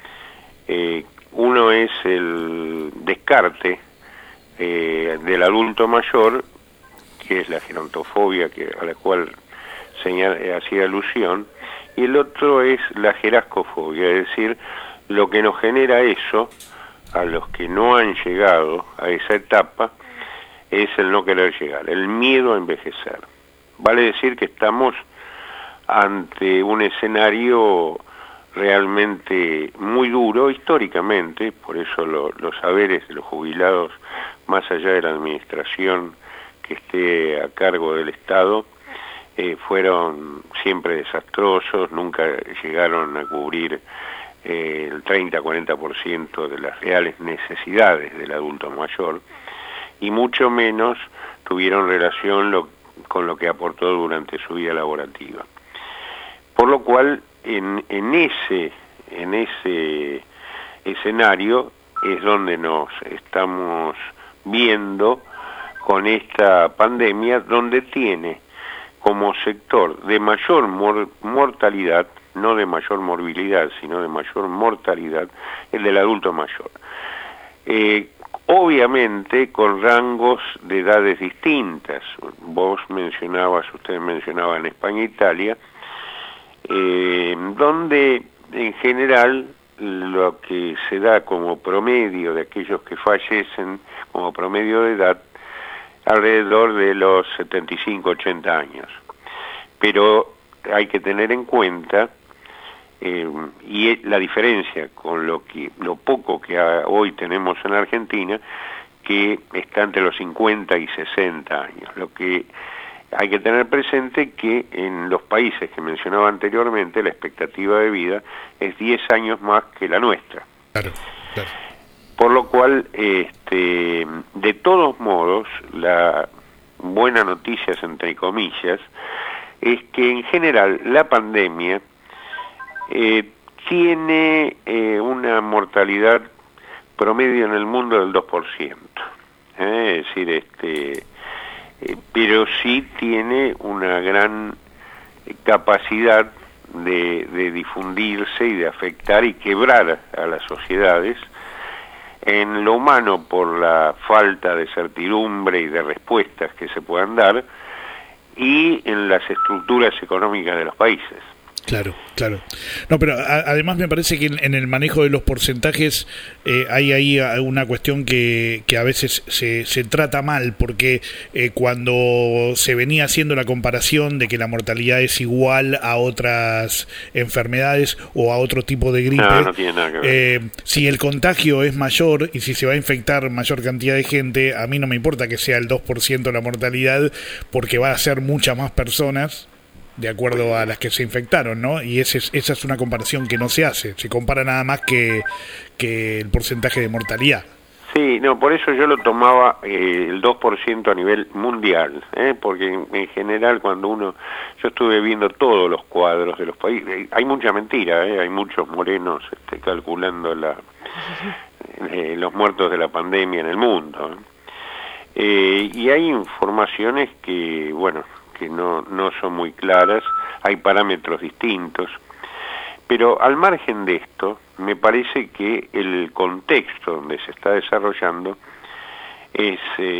Uno es el descarte del adulto mayor, que es la gerontofobia a la cual hacía alusión, y el otro es la gerascofobia, es decir, lo que nos genera eso a los que no han llegado a esa etapa es el no querer llegar, el miedo a envejecer. Vale decir que estamos ante un escenario realmente muy duro históricamente, por eso los saberes de los jubilados, más allá de la administración que esté a cargo del Estado, fueron siempre desastrosos, nunca llegaron a cubrir el 30-40% de las reales necesidades del adulto mayor, y mucho menos tuvieron relación con lo que aportó durante su vida laborativa. Por lo cual, en ese escenario es donde nos estamos viendo con esta pandemia, donde tiene como sector de mayor mortalidad, no de mayor morbilidad, sino de mayor mortalidad, el del adulto mayor. Obviamente con rangos de edades distintas. Ustedes mencionaban España e Italia, donde en general lo que se da como promedio de aquellos que fallecen como promedio de edad alrededor de los 75-80 años. Pero hay que tener en cuenta y la diferencia con lo poco que hoy tenemos en Argentina, que está entre los 50 y 60 años, lo que hay que tener presente que en los países que mencionaba anteriormente la expectativa de vida es 10 años más que la nuestra. Claro, claro. Por lo cual, de todos modos, la buena noticia, entre comillas, es que en general la pandemia tiene una mortalidad promedio en el mundo del 2%. Es decir, pero sí tiene una gran capacidad de difundirse y de afectar y quebrar a las sociedades, en lo humano por la falta de certidumbre y de respuestas que se puedan dar, y en las estructuras económicas de los países. Claro, claro. No, pero además me parece que en el manejo de los porcentajes hay ahí una cuestión que a veces se trata mal, porque cuando se venía haciendo la comparación de que la mortalidad es igual a otras enfermedades o a otro tipo de gripe, no tiene nada que ver. Si el contagio es mayor y si se va a infectar mayor cantidad de gente, a mí no me importa que sea el 2% la mortalidad, porque va a ser muchas más personas de acuerdo a las que se infectaron, ¿no? Y esa es una comparación que no se hace, se compara nada más que el porcentaje de mortalidad. Sí, no, por eso yo lo tomaba el 2% a nivel mundial, porque en general cuando yo estuve viendo todos los cuadros de los países, hay mucha mentira, hay muchos morenos calculando los muertos de la pandemia en el mundo, y hay informaciones que, bueno, que no son muy claras, hay parámetros distintos, pero al margen de esto, me parece que el contexto donde se está desarrollando es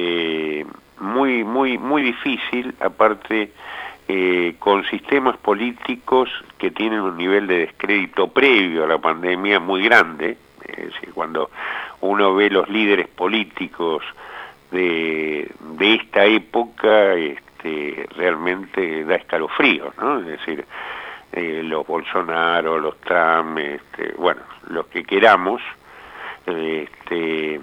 muy difícil, aparte con sistemas políticos que tienen un nivel de descrédito previo a la pandemia muy grande. Es decir, cuando uno ve los líderes políticos de esta época, realmente da escalofrío, ¿no? Es decir, los Bolsonaro, los Trump, bueno, los que queramos, que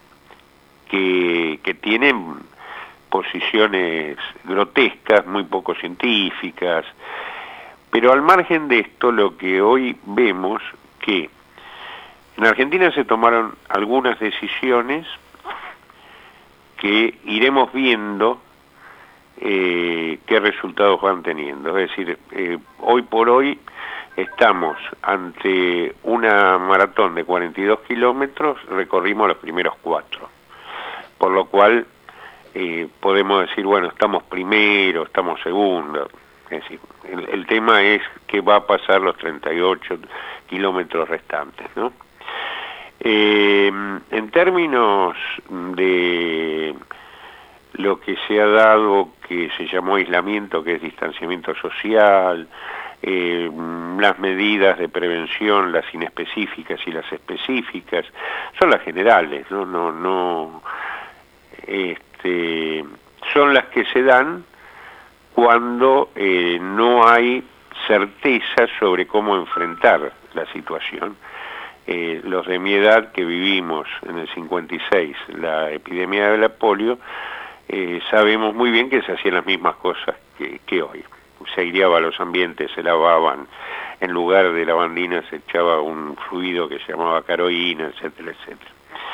tienen posiciones grotescas, muy poco científicas, pero al margen de esto, lo que hoy vemos que en Argentina se tomaron algunas decisiones que iremos viendo qué resultados van teniendo. Es decir, hoy por hoy estamos ante una maratón de 42 kilómetros, recorrimos los primeros 4, por lo cual podemos decir, bueno, estamos primero, estamos segundo. Es decir, el tema es qué va a pasar los 38 kilómetros restantes, ¿no? En términos de lo que se ha dado, que se llamó aislamiento, que es distanciamiento social, las medidas de prevención, las inespecíficas y las específicas, son las generales, no son las que se dan cuando no hay certeza sobre cómo enfrentar la situación. Los de mi edad que vivimos en el 56 la epidemia de la polio, sabemos muy bien que se hacían las mismas cosas que hoy. Se aireaba los ambientes, se lavaban, en lugar de lavandina se echaba un fluido que se llamaba caroína, etcétera, etcétera.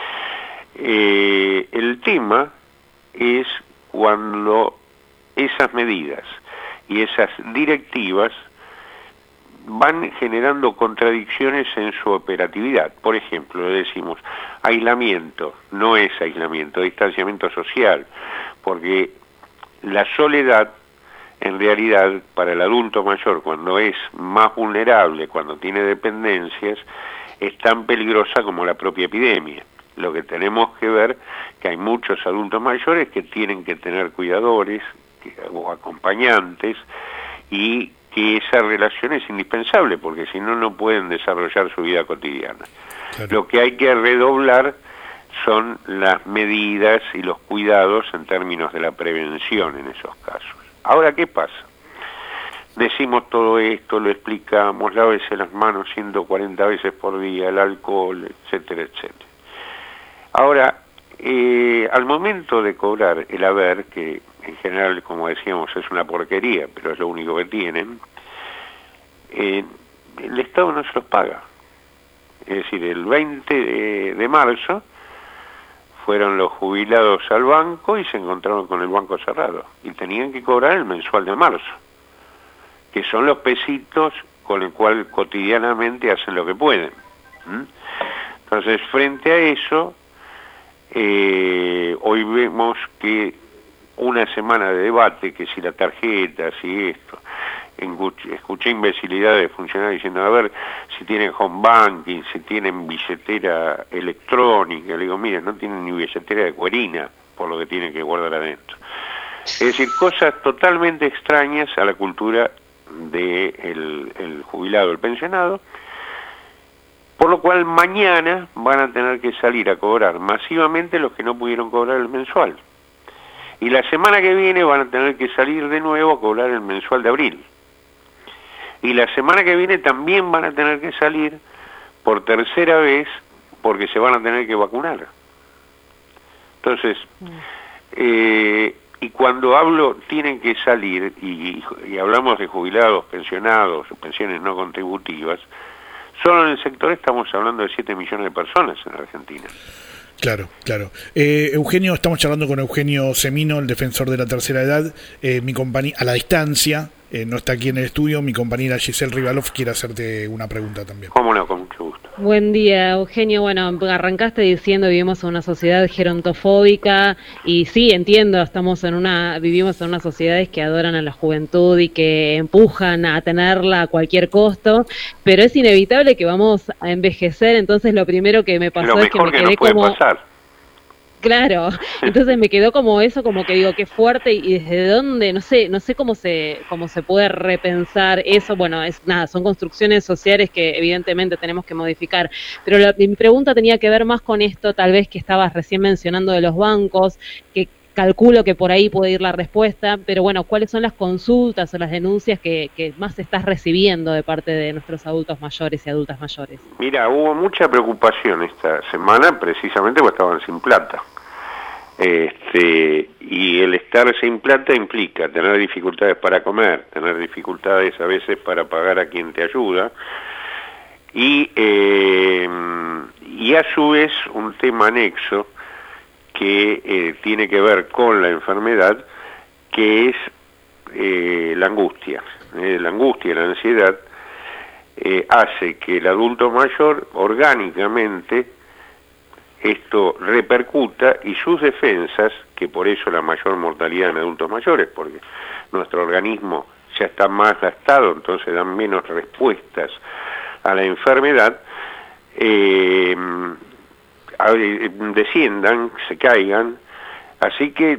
El tema es cuando esas medidas y esas directivas van generando contradicciones en su operatividad. Por ejemplo, decimos, aislamiento, no es aislamiento, distanciamiento social, porque la soledad, en realidad, para el adulto mayor, cuando es más vulnerable, cuando tiene dependencias, es tan peligrosa como la propia epidemia. Lo que tenemos que ver, que hay muchos adultos mayores que tienen que tener cuidadores o acompañantes, y que esa relación es indispensable, porque si no, no pueden desarrollar su vida cotidiana. Claro. Lo que hay que redoblar son las medidas y los cuidados en términos de la prevención en esos casos. Ahora, ¿qué pasa? Decimos todo esto, lo explicamos, lávese las manos 140 veces por día, el alcohol, etcétera, etcétera. Ahora, al momento de cobrar el haber, que en general, como decíamos, es una porquería, pero es lo único que tienen, el Estado no se los paga. Es decir, el 20 de marzo fueron los jubilados al banco y se encontraron con el banco cerrado. Y tenían que cobrar el mensual de marzo, que son los pesitos con el cual cotidianamente hacen lo que pueden. Entonces, frente a eso, hoy vemos que una semana de debate, que si la tarjeta, si esto, escuché imbecilidades de funcionarios diciendo, a ver, si tienen home banking, si tienen billetera electrónica. Le digo, miren, no tienen ni billetera de cuerina, por lo que tienen que guardar adentro. Es decir, cosas totalmente extrañas a la cultura del el jubilado, el pensionado, por lo cual mañana van a tener que salir a cobrar masivamente los que no pudieron cobrar el mensual. Y la semana que viene van a tener que salir de nuevo a cobrar el mensual de abril. Y la semana que viene también van a tener que salir por tercera vez porque se van a tener que vacunar. Entonces, y cuando hablo tienen que salir, y hablamos de jubilados, pensionados, pensiones no contributivas, solo en el sector estamos hablando de 7 millones de personas en Argentina. Claro, claro. Eugenio, estamos charlando con Eugenio Semino, el defensor de la tercera edad, mi compañía a la distancia, no está aquí en el estudio, mi compañera Giselle Rivalov quiere hacerte una pregunta también. Cómo no, con mucho gusto. Buen día, Eugenio. Bueno, arrancaste diciendo vivimos en una sociedad gerontofóbica y sí, entiendo, vivimos en unas sociedades que adoran a la juventud y que empujan a tenerla a cualquier costo, pero es inevitable que vamos a envejecer. Entonces lo primero que me pasó es que me quedé como... Claro, entonces me quedó como eso, como que digo, qué fuerte, y desde dónde, no sé cómo se puede repensar eso. Bueno, son construcciones sociales que evidentemente tenemos que modificar, pero mi pregunta tenía que ver más con esto, tal vez que estabas recién mencionando de los bancos, que calculo que por ahí puede ir la respuesta, pero bueno, ¿cuáles son las consultas o las denuncias que más estás recibiendo de parte de nuestros adultos mayores y adultas mayores? Mira, hubo mucha preocupación esta semana precisamente porque estaban sin plata. Y el estar sin plata implica tener dificultades para comer, tener dificultades a veces para pagar a quien te ayuda, y a su vez un tema anexo que tiene que ver con la enfermedad, que es la angustia. La angustia y la ansiedad hace que el adulto mayor orgánicamente esto repercuta y sus defensas, que por eso la mayor mortalidad en adultos mayores, porque nuestro organismo ya está más gastado, entonces dan menos respuestas a la enfermedad, desciendan, se caigan. Así que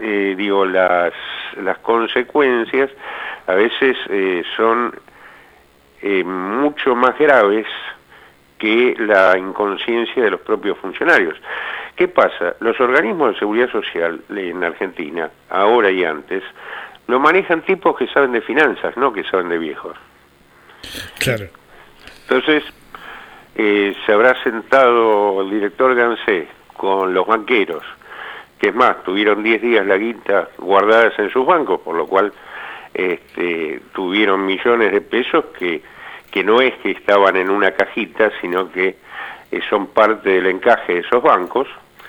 las consecuencias a veces son mucho más graves que la inconsciencia de los propios funcionarios. ¿Qué pasa? Los organismos de seguridad social en Argentina, ahora y antes, lo manejan tipos que saben de finanzas, no que saben de viejos. Claro. Entonces, se habrá sentado el director Gansé con los banqueros, que es más, tuvieron 10 días la guita guardadas en sus bancos, por lo cual tuvieron millones de pesos que no es que estaban en una cajita, sino que son parte del encaje de esos bancos.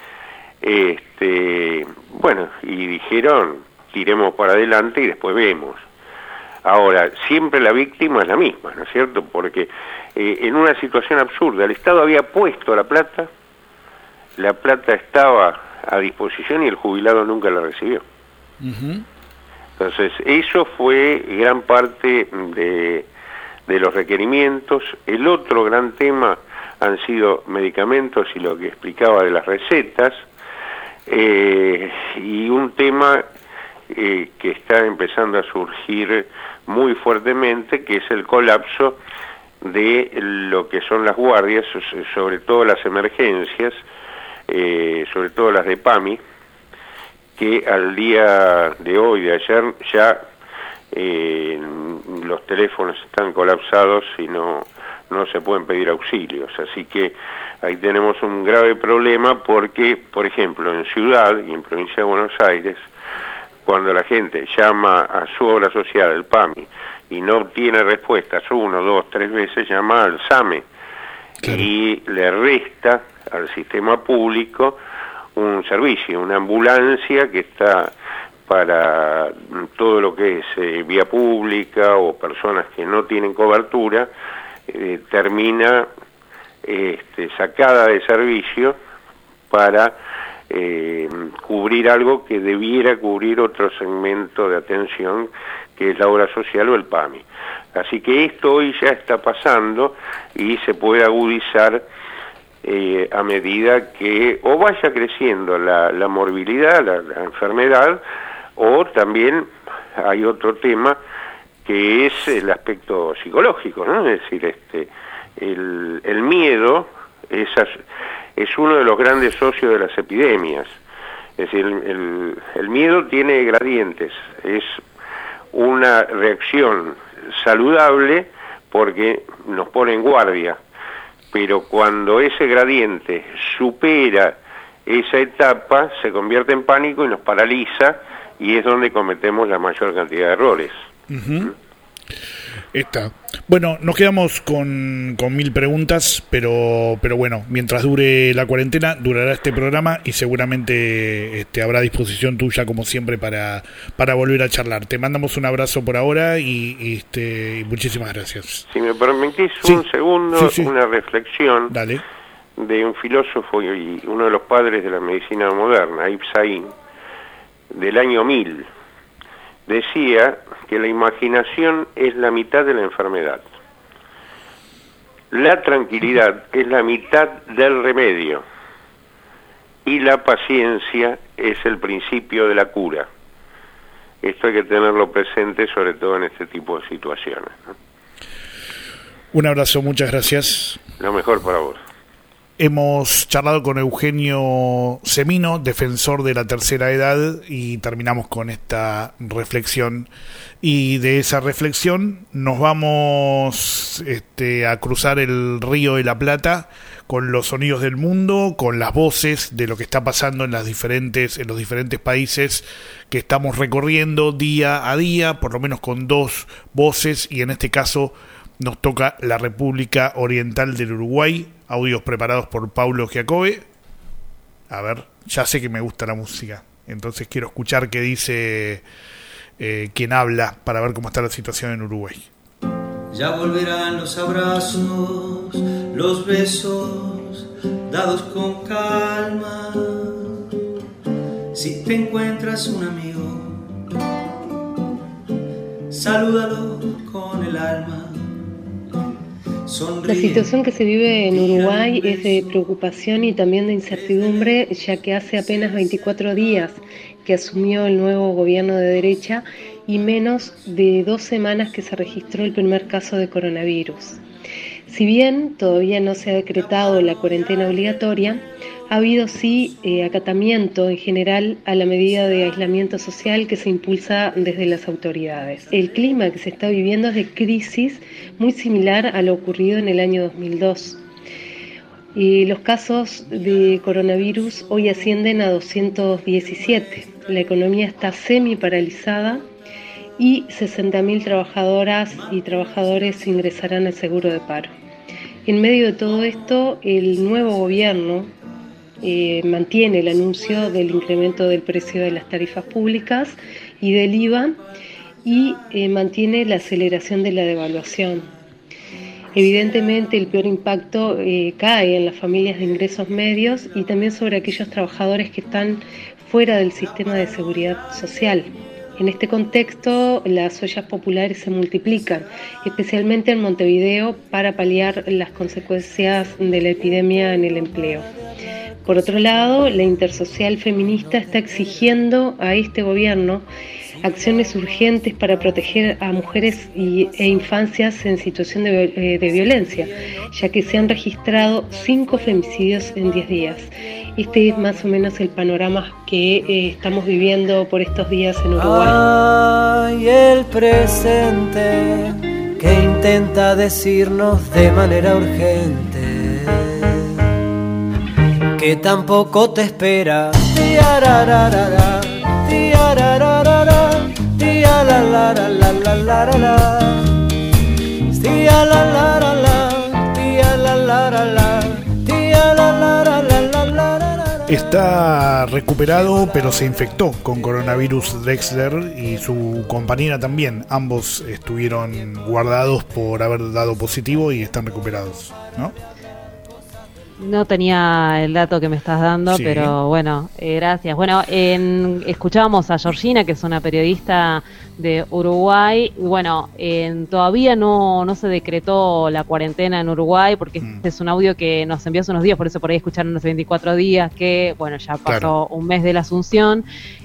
Bueno, y dijeron, tiremos para adelante y después vemos. Ahora, siempre la víctima es la misma, ¿no es cierto? Porque en una situación absurda, el Estado había puesto la plata estaba a disposición y el jubilado nunca la recibió. Entonces, eso fue gran parte de los requerimientos. El otro gran tema han sido medicamentos y lo que explicaba de las recetas, y un tema que está empezando a surgir muy fuertemente, que es el colapso de lo que son las guardias, sobre todo las emergencias, sobre todo las de PAMI, que al día de hoy, de ayer, ya los teléfonos están colapsados y no se pueden pedir auxilios. Así que ahí tenemos un grave problema porque, por ejemplo, en Ciudad y en Provincia de Buenos Aires, cuando la gente llama a su obra social, el PAMI, y no obtiene respuestas 1, 2, 3 veces, llama al SAME, y le resta al sistema público un servicio, una ambulancia que está para todo lo que es vía pública o personas que no tienen cobertura, termina sacada de servicio para cubrir algo que debiera cubrir otro segmento de atención, que es la obra social o el PAMI. Así que esto hoy ya está pasando y se puede agudizar a medida que o vaya creciendo la morbilidad, la enfermedad, o también hay otro tema que es el aspecto psicológico, ¿no? Es decir, el miedo es uno de los grandes socios de las epidemias. Es decir, el miedo tiene gradientes, es una reacción saludable porque nos pone en guardia, pero cuando ese gradiente supera esa etapa se convierte en pánico y nos paraliza, y es donde cometemos la mayor cantidad de errores. Está. Bueno, nos quedamos con 1000 preguntas, pero bueno, mientras dure la cuarentena, durará este programa y seguramente habrá disposición tuya, como siempre, para volver a charlar. Te mandamos un abrazo por ahora y muchísimas gracias. Si me permitís un segundo, una reflexión. Dale. De un filósofo y uno de los padres de la medicina moderna, Ibn Sina, del año 1000, decía que la imaginación es la mitad de la enfermedad. La tranquilidad es la mitad del remedio. Y la paciencia es el principio de la cura. Esto hay que tenerlo presente, sobre todo en este tipo de situaciones, ¿no? Un abrazo, muchas gracias. Lo mejor para vos. Hemos charlado con Eugenio Semino, defensor de la tercera edad, y terminamos con esta reflexión. Y de esa reflexión nos vamos a cruzar el Río de la Plata con los sonidos del mundo, con las voces de lo que está pasando en los diferentes países que estamos recorriendo día a día, por lo menos con 2 voces, y en este caso nos toca la República Oriental del Uruguay. Audios preparados por Paulo Giacobbe. A ver, ya sé que me gusta la música, entonces quiero escuchar qué dice quien habla para ver cómo está la situación en Uruguay. Ya volverán los abrazos, los besos, dados con calma. Si te encuentras un amigo, salúdalo con el alma. La situación que se vive en Uruguay es de preocupación y también de incertidumbre, ya que hace apenas 24 días que asumió el nuevo gobierno de derecha y menos de 2 semanas que se registró el primer caso de coronavirus. Si bien todavía no se ha decretado la cuarentena obligatoria, ha habido sí acatamiento en general a la medida de aislamiento social que se impulsa desde las autoridades. El clima que se está viviendo es de crisis muy similar a lo ocurrido en el año 2002. Los casos de coronavirus hoy ascienden a 217. La economía está semi-paralizada y 60.000 trabajadoras y trabajadores ingresarán al seguro de paro. En medio de todo esto, el nuevo gobierno mantiene el anuncio del incremento del precio de las tarifas públicas y del IVA y mantiene la aceleración de la devaluación. Evidentemente el peor impacto cae en las familias de ingresos medios y también sobre aquellos trabajadores que están fuera del sistema de seguridad social. En este contexto, las ollas populares se multiplican, especialmente en Montevideo, para paliar las consecuencias de la epidemia en el empleo. Por otro lado, la Intersocial Feminista está exigiendo a este gobierno acciones urgentes para proteger a mujeres e infancias en situación de violencia, ya que se han registrado 5 femicidios en 10 días. Este es más o menos el panorama que estamos viviendo por estos días en Uruguay. Ay, el presente que intenta decirnos de manera urgente que tampoco te espera. Tiarararara, tiarararara. la la la la la la la. Tía la la la la, tía la la la la, tía la la la la la la la. Está recuperado, pero se infectó con coronavirus Drexler y su compañera también. Ambos estuvieron guardados por haber dado positivo y están recuperados, ¿no? No tenía el dato que me estás dando, sí. Pero bueno, gracias. Bueno, escuchábamos a Georgina, que es una periodista de Uruguay. Bueno, todavía no se decretó la cuarentena en Uruguay, porque este es un audio que nos envió hace unos días, por eso por ahí escucharon hace 24 días, que bueno, ya pasó un mes de la Asunción.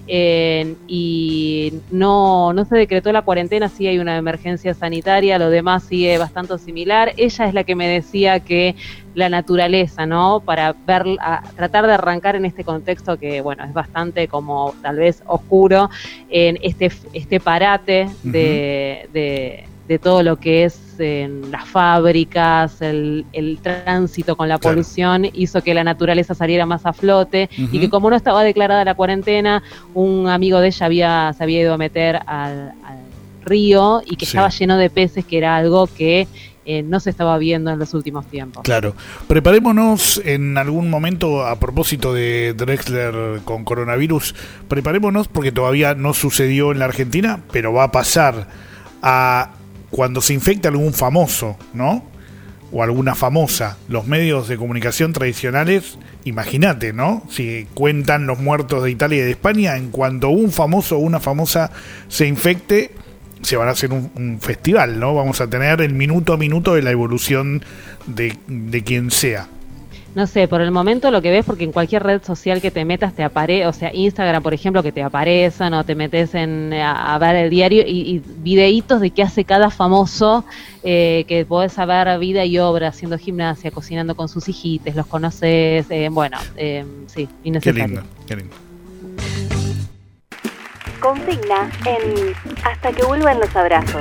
Y no se decretó la cuarentena, sí hay una emergencia sanitaria, lo demás sigue bastante similar. Ella es la que me decía que la naturaleza, ¿no? Para tratar de arrancar en este contexto que, bueno, es bastante como tal vez oscuro, en este parate de todo lo que es en las fábricas, el tránsito con la polución, hizo que la naturaleza saliera más a flote, y que como no estaba declarada la cuarentena, un amigo de ella se había ido a meter al río y que estaba lleno de peces, que era algo que no se estaba viendo en los últimos tiempos. Claro. Preparémonos en algún momento, a propósito de Drexler con coronavirus, preparémonos porque todavía no sucedió en la Argentina, pero va a pasar cuando se infecta algún famoso, ¿no? O alguna famosa. Los medios de comunicación tradicionales, imagínate, ¿no? Si cuentan los muertos de Italia y de España, en cuanto un famoso o una famosa se infecte, se van a hacer un festival, ¿no? Vamos a tener el minuto a minuto de la evolución de quien sea. No sé, por el momento lo que ves, porque en cualquier red social que te metas te aparece, o sea, Instagram, por ejemplo, que te aparecen, o te metes a ver el diario y videitos de qué hace cada famoso, que podés saber vida y obra, haciendo gimnasia, cocinando con sus hijites, los conoces, sí, innecesario. Qué lindo. Consigna en Hasta que vuelvan los abrazos.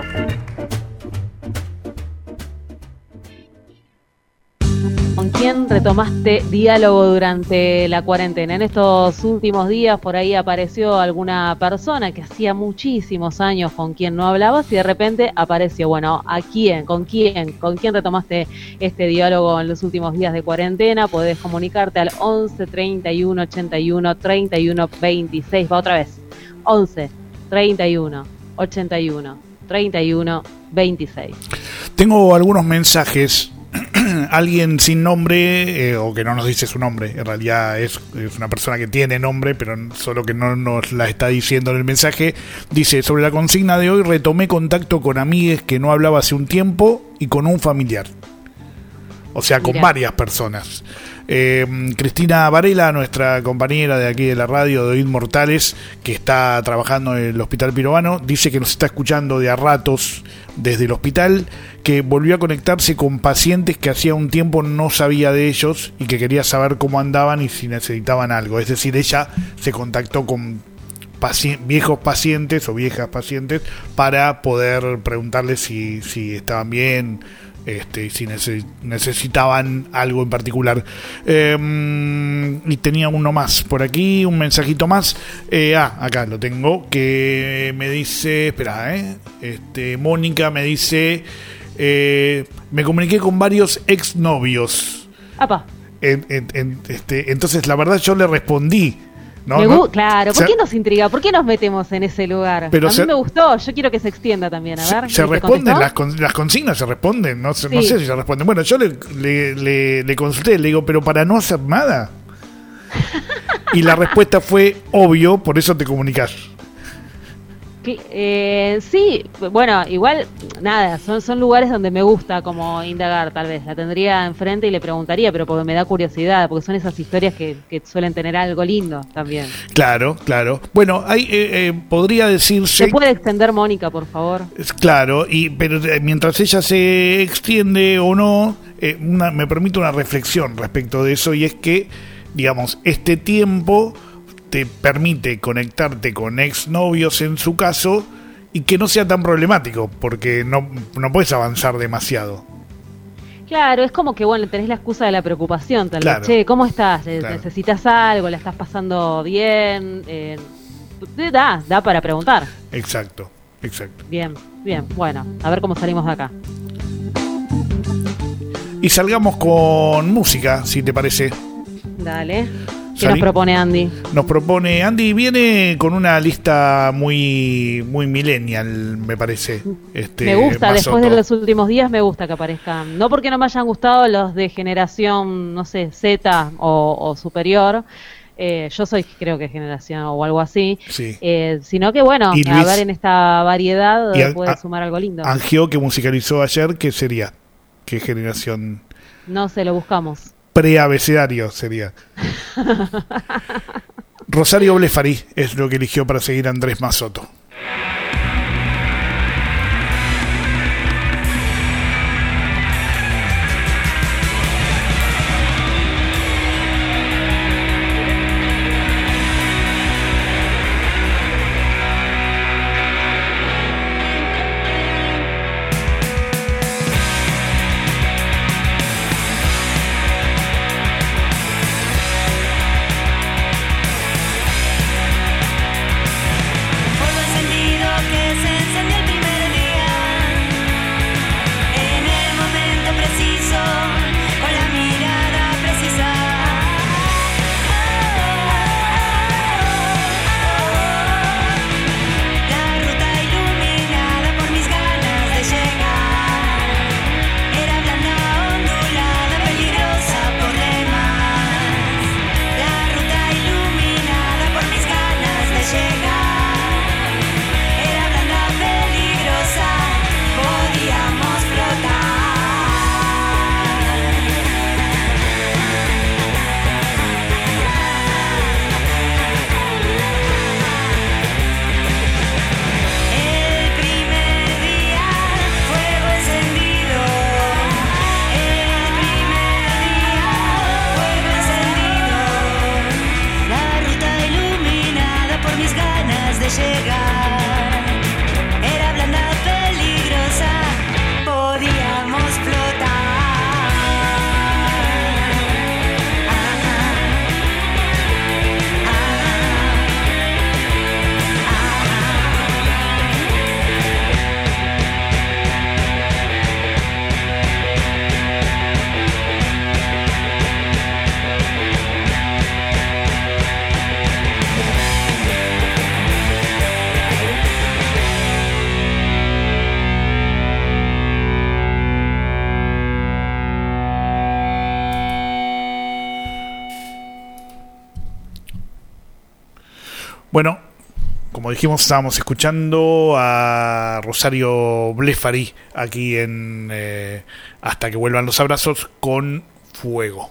¿Con quién retomaste diálogo durante la cuarentena? En estos últimos días por ahí apareció alguna persona que hacía muchísimos años con quien no hablabas y de repente apareció. Bueno, ¿a quién? ¿Con quién retomaste este diálogo en los últimos días de cuarentena? Podés comunicarte al 11 31 81 31 26. Va otra vez. 11 31 81 31 26. Tengo algunos mensajes. Alguien sin nombre, o que no nos dice su nombre, en realidad es una persona que tiene nombre, pero solo que no nos la está diciendo en el mensaje. Dice: sobre la consigna de hoy, retomé contacto con amigues que no hablaba hace un tiempo y con un familiar. O sea, con varias personas. Cristina Varela, nuestra compañera de aquí de la radio de Inmortales, que está trabajando en el Hospital Pirovano, dice que nos está escuchando de a ratos desde el hospital, que volvió a conectarse con pacientes que hacía un tiempo no sabía de ellos y que quería saber cómo andaban y si necesitaban algo. Es decir, ella se contactó con viejos pacientes o viejas pacientes para poder preguntarles si estaban bien, si necesitaban algo en particular. Y tenía uno más por aquí, un mensajito más. Acá lo tengo, que me dice, Mónica me dice, me comuniqué con varios exnovios. ¡Apa! Entonces la verdad yo le respondí. Claro, ¿por qué nos intriga? ¿Por qué nos metemos en ese lugar? Pero a mí me gustó, yo quiero que se extienda también. A ver, se responden, las consignas se responden, no sé si se responden. Bueno, yo le consulté, le digo, pero para no hacer nada. Y la respuesta fue obvio, por eso te comunicás. Sí, bueno, igual, nada, son lugares donde me gusta como indagar, tal vez. La tendría enfrente y le preguntaría, pero porque me da curiosidad, porque son esas historias que suelen tener algo lindo también. Claro. Bueno, hay, podría decirse... ¿Se puede extender, Mónica, por favor? Claro, pero mientras ella se extiende o no, me permite una reflexión respecto de eso, y es que, digamos, este tiempo te permite conectarte con exnovios en su caso y que no sea tan problemático, porque no puedes avanzar demasiado. Claro, es como que, bueno, tenés la excusa de la preocupación, tal vez. Che, ¿cómo estás? ¿Necesitas algo? ¿La estás pasando bien? Da para preguntar. Exacto. Exacto. Bien, bueno, a ver cómo salimos de acá. Y salgamos con música, si te parece. Dale. ¿Qué nos propone Andy? Andy viene con una lista muy millennial, me parece. Me gusta, Mazzoto. después de los últimos días me gusta que aparezcan. No porque no me hayan gustado los de generación, no sé, Z o superior. Yo soy, creo que generación o algo así. Sí. Sino que bueno, Luis, a ver en esta variedad puede sumar algo lindo. Angio, que musicalizó ayer, ¿qué sería? ¿Qué generación? No sé, lo buscamos. Preabecedario sería. Rosario Blefari es lo que eligió para seguir Andrés Mazzoto. Bueno, como dijimos, estábamos escuchando a Rosario Blefari aquí en Hasta que vuelvan los abrazos con Fuego.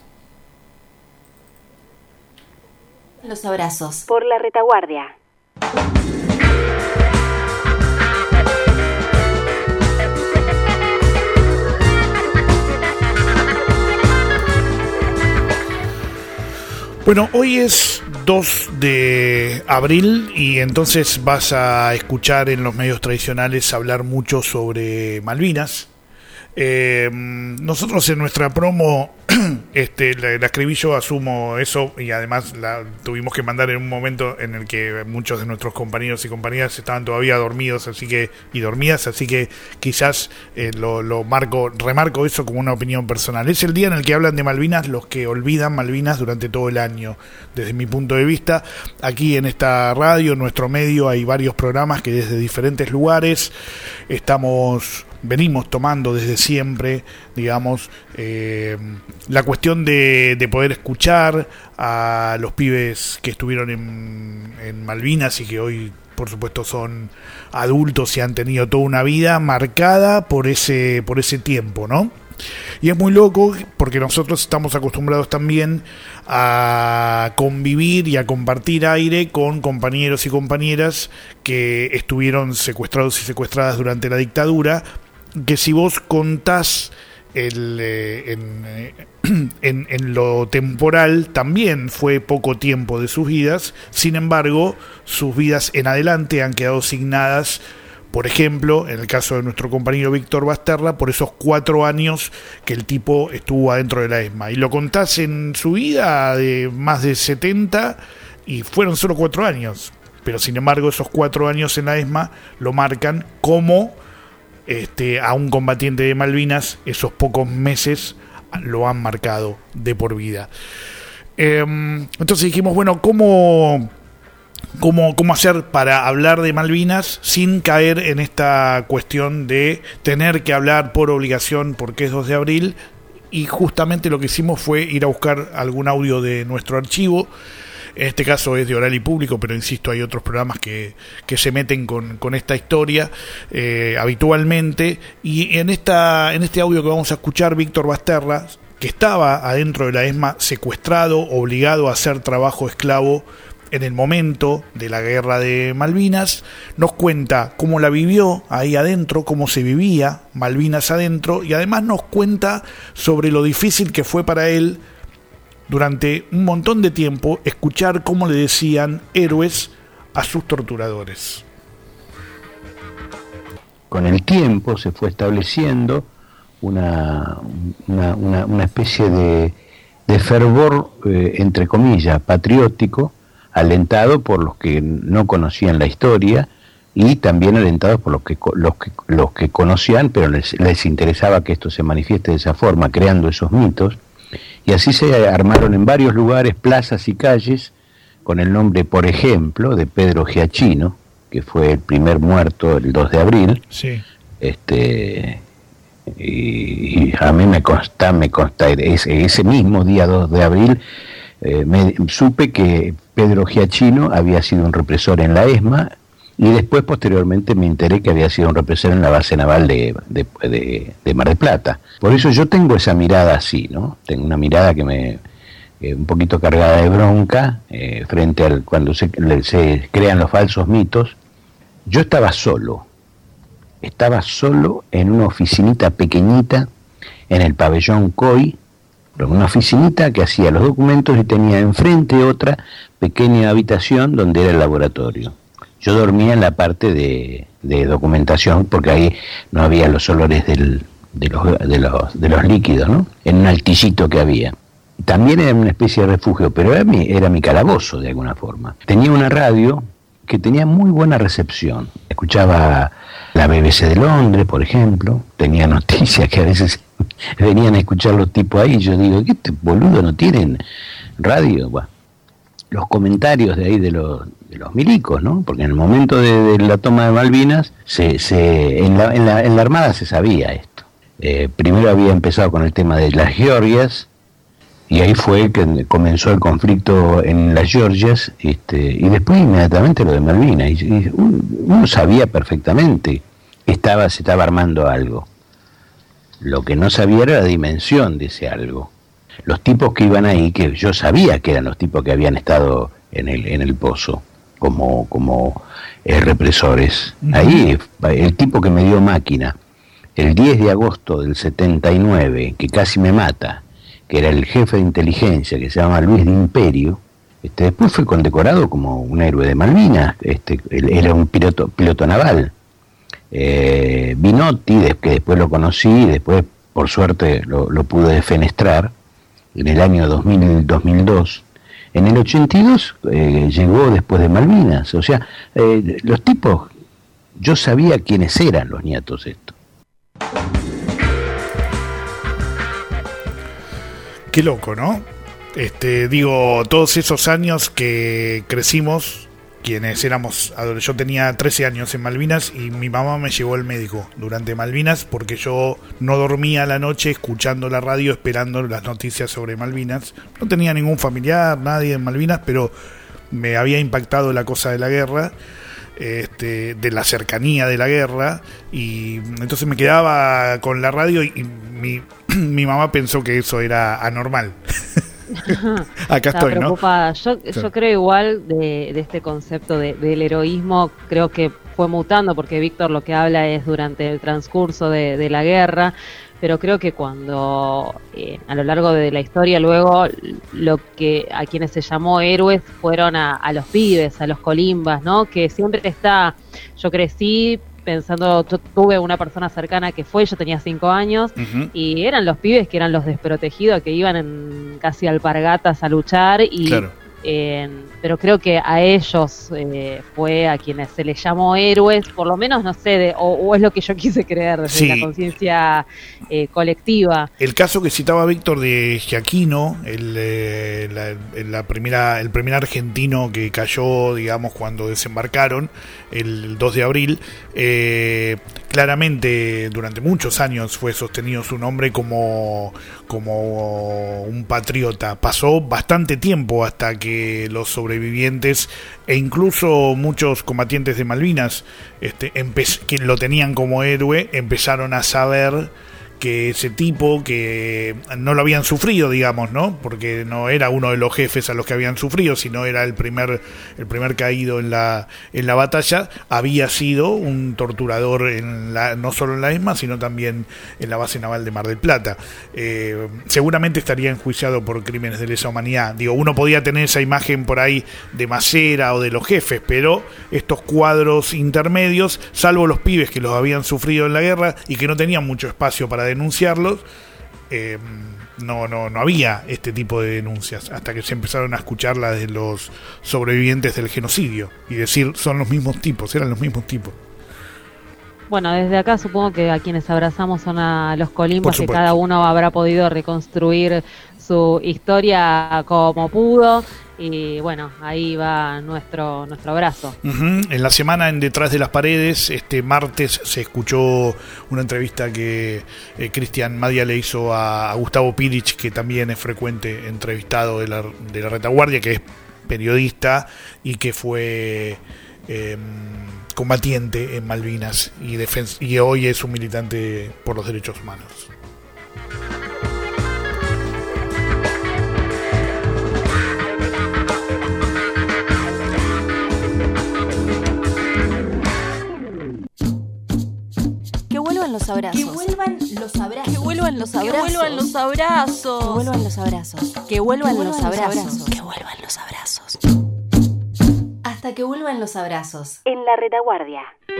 Los abrazos. Por la retaguardia. Bueno, hoy es 2 de abril y entonces vas a escuchar en los medios tradicionales hablar mucho sobre Malvinas. Nosotros en nuestra promo la escribí yo, asumo eso, y además la tuvimos que mandar en un momento en el que muchos de nuestros compañeros y compañeras estaban todavía dormidos y dormidas, así que quizás remarco eso como una opinión personal. Es el día en el que hablan de Malvinas los que olvidan Malvinas durante todo el año. Desde mi punto de vista, aquí en esta radio, en nuestro medio, hay varios programas que desde diferentes lugares venimos tomando desde siempre, digamos, la cuestión de poder escuchar a los pibes que estuvieron en Malvinas y que hoy, por supuesto, son adultos y han tenido toda una vida marcada por ese tiempo, ¿no? Y es muy loco porque nosotros estamos acostumbrados también a convivir y a compartir aire con compañeros y compañeras que estuvieron secuestrados y secuestradas durante la dictadura, que si vos contás en lo temporal también fue poco tiempo de sus vidas. Sin embargo, sus vidas en adelante han quedado signadas, por ejemplo, en el caso de nuestro compañero Víctor Basterra, por esos 4 años que el tipo estuvo adentro de la ESMA. Y lo contás en su vida de más de 70 y fueron solo 4 años. pero sin embargo esos 4 años en la ESMA lo marcan como a un combatiente de Malvinas. Esos pocos meses lo han marcado de por vida. Entonces dijimos, bueno, ¿cómo hacer para hablar de Malvinas sin caer en esta cuestión de tener que hablar por obligación porque es 2 de abril? Y justamente lo que hicimos fue ir a buscar algún audio de nuestro archivo. En este caso es de Oral y Público, pero insisto, hay otros programas que se meten con esta historia habitualmente. Y en este audio que vamos a escuchar, Víctor Basterra, que estaba adentro de la ESMA secuestrado, obligado a hacer trabajo esclavo en el momento de la guerra de Malvinas, nos cuenta cómo la vivió ahí adentro, cómo se vivía Malvinas adentro, y además nos cuenta sobre lo difícil que fue para él durante un montón de tiempo escuchar cómo le decían héroes a sus torturadores. Con el tiempo se fue estableciendo una especie de fervor, entre comillas, patriótico, alentado por los que no conocían la historia y también alentados por los que conocían, pero les interesaba que esto se manifieste de esa forma, creando esos mitos. Y así se armaron en varios lugares plazas y calles con el nombre, por ejemplo, de Pedro Giachino, que fue el primer muerto el 2 de abril. Sí. Y a mí me consta ese mismo día 2 de abril supe que Pedro Giachino había sido un represor en la ESMA, y después posteriormente me enteré que había sido un represor en la base naval de Mar del Plata. Por eso yo tengo esa mirada así, ¿no? Tengo una mirada que un poquito cargada de bronca frente al cuando se crean los falsos mitos. Yo estaba solo en una oficinita pequeñita en el pabellón COI, una oficinita que hacía los documentos y tenía enfrente otra pequeña habitación donde era el laboratorio. Yo dormía en la parte de documentación porque ahí no había los olores de los líquidos, ¿no? En un altillito que había. También era una especie de refugio, pero era mi calabozo de alguna forma. Tenía una radio que tenía muy buena recepción. Escuchaba la BBC de Londres, por ejemplo. Tenía noticias que a veces venían a escuchar los tipos ahí. Yo digo, ¿qué boludo no tienen radio? Bueno, los comentarios de ahí de los milicos, ¿no? Porque en el momento de la toma de Malvinas, en la Armada se sabía esto. Primero había empezado con el tema de las Georgias, y ahí fue que comenzó el conflicto en las Georgias, y después inmediatamente lo de Malvinas. Y uno sabía perfectamente que se estaba armando algo. Lo que no sabía era la dimensión de ese algo. Los tipos que iban ahí, que yo sabía que eran los tipos que habían estado en el pozo como represores. Ahí, el tipo que me dio máquina, el 10 de agosto del 79, que casi me mata, que era el jefe de inteligencia, que se llama Luis de Imperio, después fue condecorado como un héroe de Malvinas. Él era un piloto naval. Binotti, que después lo conocí, y después por suerte lo pude defenestrar, en el año 2002. En el 82 llegó después de Malvinas. O sea, los tipos, yo sabía quiénes eran los nietos estos. Qué loco, ¿no? Digo, todos esos años que crecimos, quienes éramos adolescentes. Yo tenía 13 años en Malvinas y mi mamá me llevó al médico durante Malvinas porque yo no dormía a la noche escuchando la radio, esperando las noticias sobre Malvinas. No tenía ningún familiar, nadie en Malvinas, pero me había impactado la cosa de la guerra, de la cercanía de la guerra, y entonces me quedaba con la radio y mi mamá pensó que eso era anormal. Acá estoy, preocupada. Yo creo igual de este concepto del heroísmo, creo que fue mutando, porque Víctor lo que habla es durante el transcurso de la guerra, pero creo que cuando a lo largo de la historia luego lo que a quienes se llamó héroes fueron a los pibes, a los colimbas, ¿no? Que siempre yo crecí pensando, yo tuve una persona cercana que yo tenía 5 años, y eran los pibes que eran los desprotegidos, que iban en casi alpargatas a luchar, y claro, pero creo que a ellos fue a quienes se les llamó héroes, por lo menos, no sé, o es lo que yo quise creer desde la conciencia colectiva. El caso que citaba Víctor de Giaquino, el primer argentino que cayó, digamos, cuando desembarcaron el 2 de abril, claramente durante muchos años fue sostenido su nombre como un patriota. Pasó bastante tiempo hasta que los sobrevivientes e incluso muchos combatientes de Malvinas que lo tenían como héroe empezaron a saber que ese tipo, que no lo habían sufrido, digamos, ¿no? Porque no era uno de los jefes a los que habían sufrido, sino era el primer caído en la batalla, había sido un torturador no solo en la ESMA, sino también en la base naval de Mar del Plata. Seguramente estaría enjuiciado por crímenes de lesa humanidad. Digo, uno podía tener esa imagen por ahí de Macera o de los jefes, pero estos cuadros intermedios, salvo los pibes que los habían sufrido en la guerra y que no tenían mucho espacio para denunciarlos, no había este tipo de denuncias hasta que se empezaron a escuchar las de los sobrevivientes del genocidio y decir, eran los mismos tipos. Bueno, desde acá supongo que a quienes abrazamos son a los colimbos, que cada uno habrá podido reconstruir su historia como pudo. Y bueno, ahí va nuestro abrazo. En la semana en Detrás de las Paredes, este martes se escuchó una entrevista que Cristian Madia le hizo a Gustavo Pirich, que también es frecuente entrevistado de la retaguardia, que es periodista y que fue combatiente en Malvinas y hoy es un militante por los derechos humanos. Que vuelvan los abrazos. Que vuelvan los abrazos. Que vuelvan los abrazos. Que vuelvan los abrazos. Que vuelvan los abrazos. Que vuelvan los abrazos. Que vuelvan los abrazos. Hasta que vuelvan los abrazos. En la retaguardia.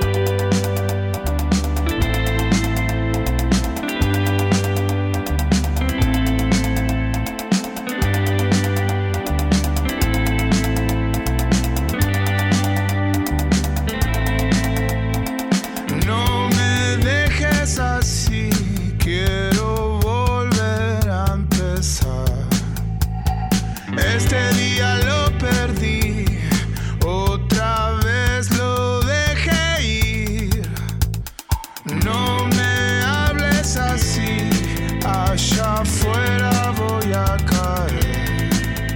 Así quiero volver a empezar. Este día lo perdí, otra vez lo dejé ir. No me hables así, allá afuera voy a caer.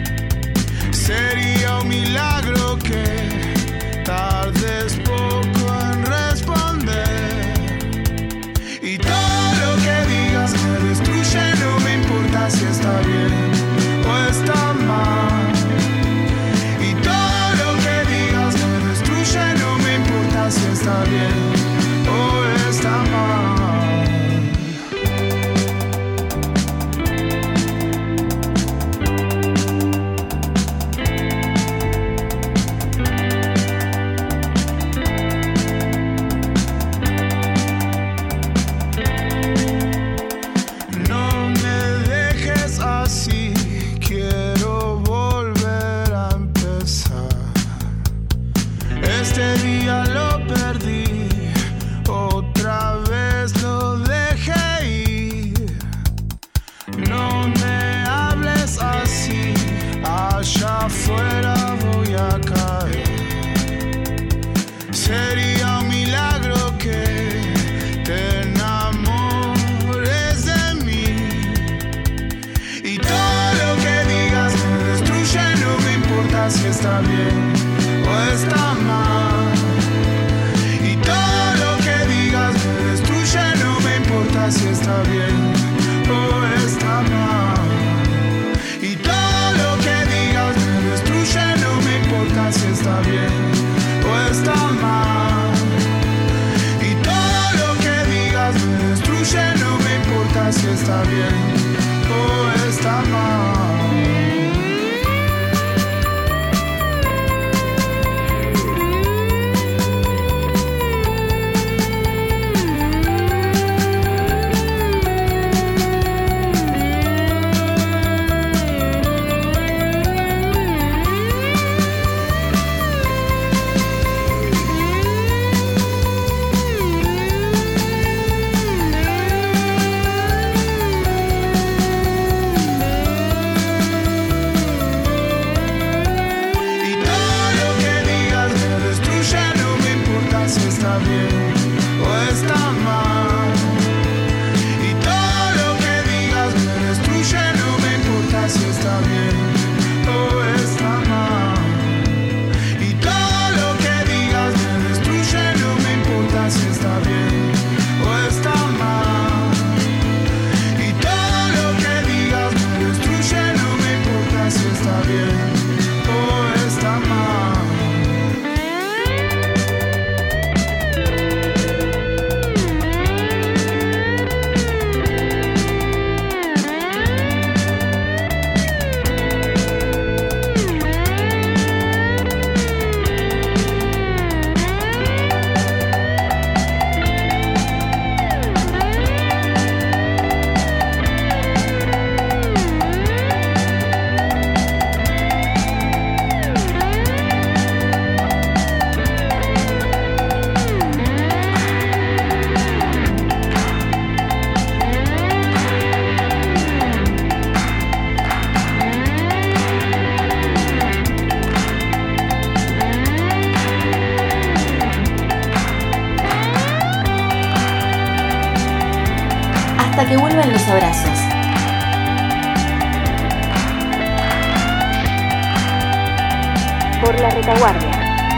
Sería un milagro que tardes poco en responder. Y todo lo que digas me destruye, no me importa si está bien o está mal. Y todo lo que digas me destruye, no me importa si está bien o está mal. Si está bien o está mal. Y todo lo que digas me destruye, no me importa si está bien o está mal. Y todo lo que digas me destruye, no me importa si está bien o está mal. Y todo lo que digas me destruye, no me importa si está bien o está mal. Hasta que vuelvan los abrazos. Por la retaguardia.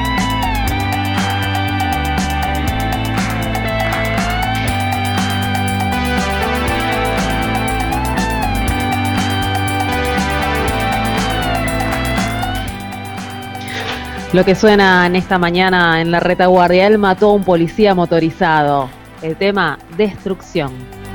Lo que suena en esta mañana en la retaguardia: él mató a un policía motorizado. El tema destrucción.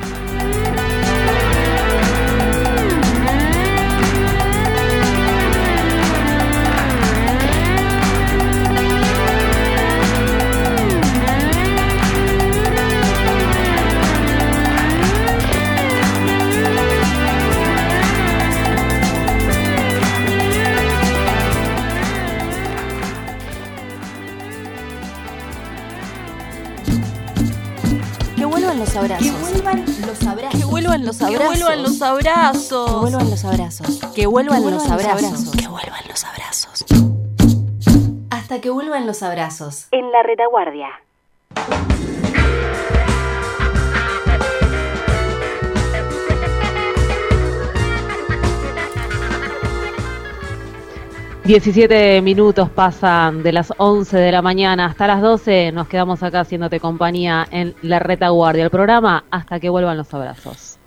Abrazos. Que vuelvan los abrazos. Que vuelvan los abrazos. Que vuelvan los abrazos. Que vuelvan los abrazos. Que vuelvan los abrazos. Que vuelvan los abrazos. Hasta que vuelvan los abrazos. En la retaguardia. ...17 minutos pasan de las 11 de la mañana hasta las 12... ...nos quedamos acá haciéndote compañía en La Retaguardia... ...el programa Hasta que vuelvan los abrazos.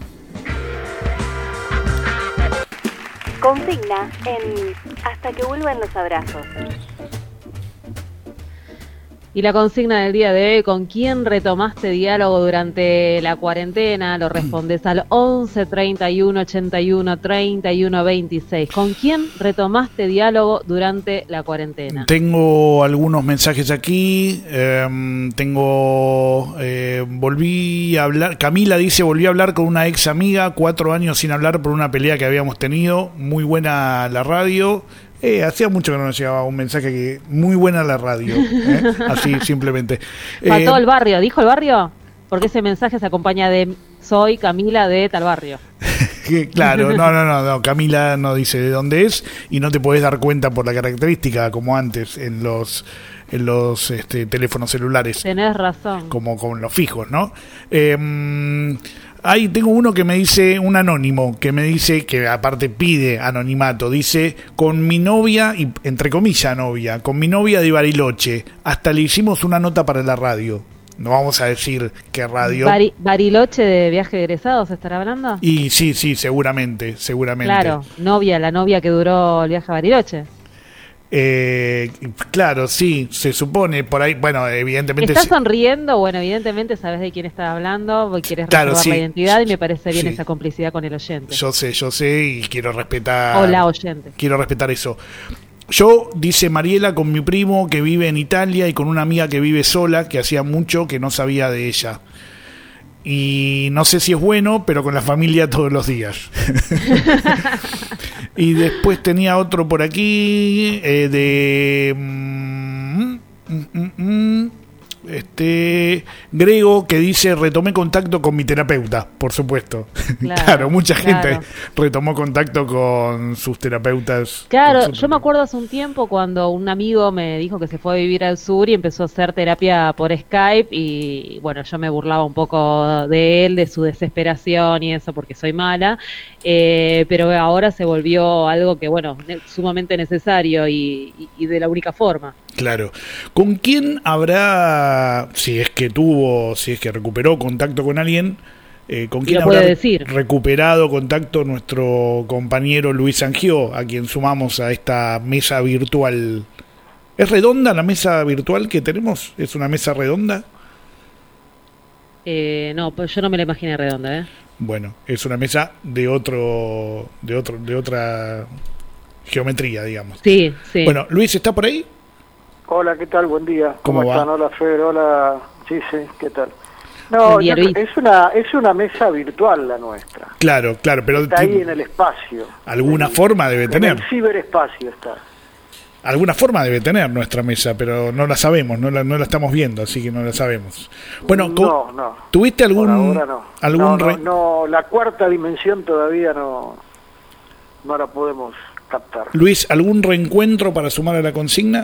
Consigna en Hasta que vuelvan los abrazos. Y la consigna del día de hoy: ¿con quién retomaste diálogo durante la cuarentena? Lo respondes al 11 31 81 31 26. ¿Con quién retomaste diálogo durante la cuarentena? Tengo algunos mensajes aquí. Volví a hablar. Camila dice: volví a hablar con una ex amiga, 4 años sin hablar por una pelea que habíamos tenido. Muy buena la radio. Hacía mucho que no nos llegaba un mensaje que muy buena la radio, así simplemente. Faltó el barrio, ¿dijo el barrio? Porque ese mensaje se acompaña de soy Camila de tal barrio. Claro, no, Camila no dice de dónde es y no te podés dar cuenta por la característica como antes en los teléfonos celulares. Tenés razón. Como con los fijos, ¿no? Ahí tengo uno que me dice, un anónimo, que me dice, que aparte pide anonimato, dice: con mi novia, y entre comillas novia, con mi novia de Bariloche, hasta le hicimos una nota para la radio. No vamos a decir qué radio. ¿Bariloche de viaje de egresados estará hablando? Y sí, seguramente. Claro, la novia que duró el viaje a Bariloche. Claro, sí, se supone por ahí, bueno, evidentemente... ¿Estás sonriendo? Bueno, evidentemente sabes de quién estás hablando, quieres reservar la identidad y me parece bien esa complicidad con el oyente. Yo sé y quiero respetar... O la oyente. Quiero respetar eso. Yo, dice Mariela, con mi primo que vive en Italia y con una amiga que vive sola, que hacía mucho que no sabía de ella. Y no sé si es bueno, pero con la familia todos los días. Y después tenía otro por aquí Grego, que dice: retomé contacto con mi terapeuta, por supuesto. Claro, mucha gente retomó contacto con sus terapeutas. Claro, yo me acuerdo hace un tiempo cuando un amigo me dijo que se fue a vivir al sur y empezó a hacer terapia por Skype, y bueno, yo me burlaba un poco de él, de su desesperación y eso, porque soy mala, pero ahora se volvió algo que, bueno, sumamente necesario y de la única forma. Claro. ¿Con quién habrá, si es que recuperó contacto con alguien, con quién habrá recuperado contacto nuestro compañero Luis Angió, a quien sumamos a esta mesa virtual? ¿Es redonda la mesa virtual que tenemos? ¿Es una mesa redonda? No, pues yo no me la imaginé redonda, Bueno, es una mesa de otra geometría, digamos. Sí. Bueno, Luis, ¿está por ahí? Hola, ¿qué tal? Buen día. ¿Cómo va? están? Hola, Fer. Hola. Sí, ¿qué tal? No, día, es una mesa virtual la nuestra. Claro, pero... Está ahí en el espacio. Alguna forma debe tener. En el ciberespacio está. Alguna forma debe tener nuestra mesa, pero no la sabemos, no la estamos viendo, así que no la sabemos. Bueno, no. ¿Tuviste algún... Por ahora no, la cuarta dimensión todavía no la podemos captar. Luis, ¿algún reencuentro para sumar a la consigna?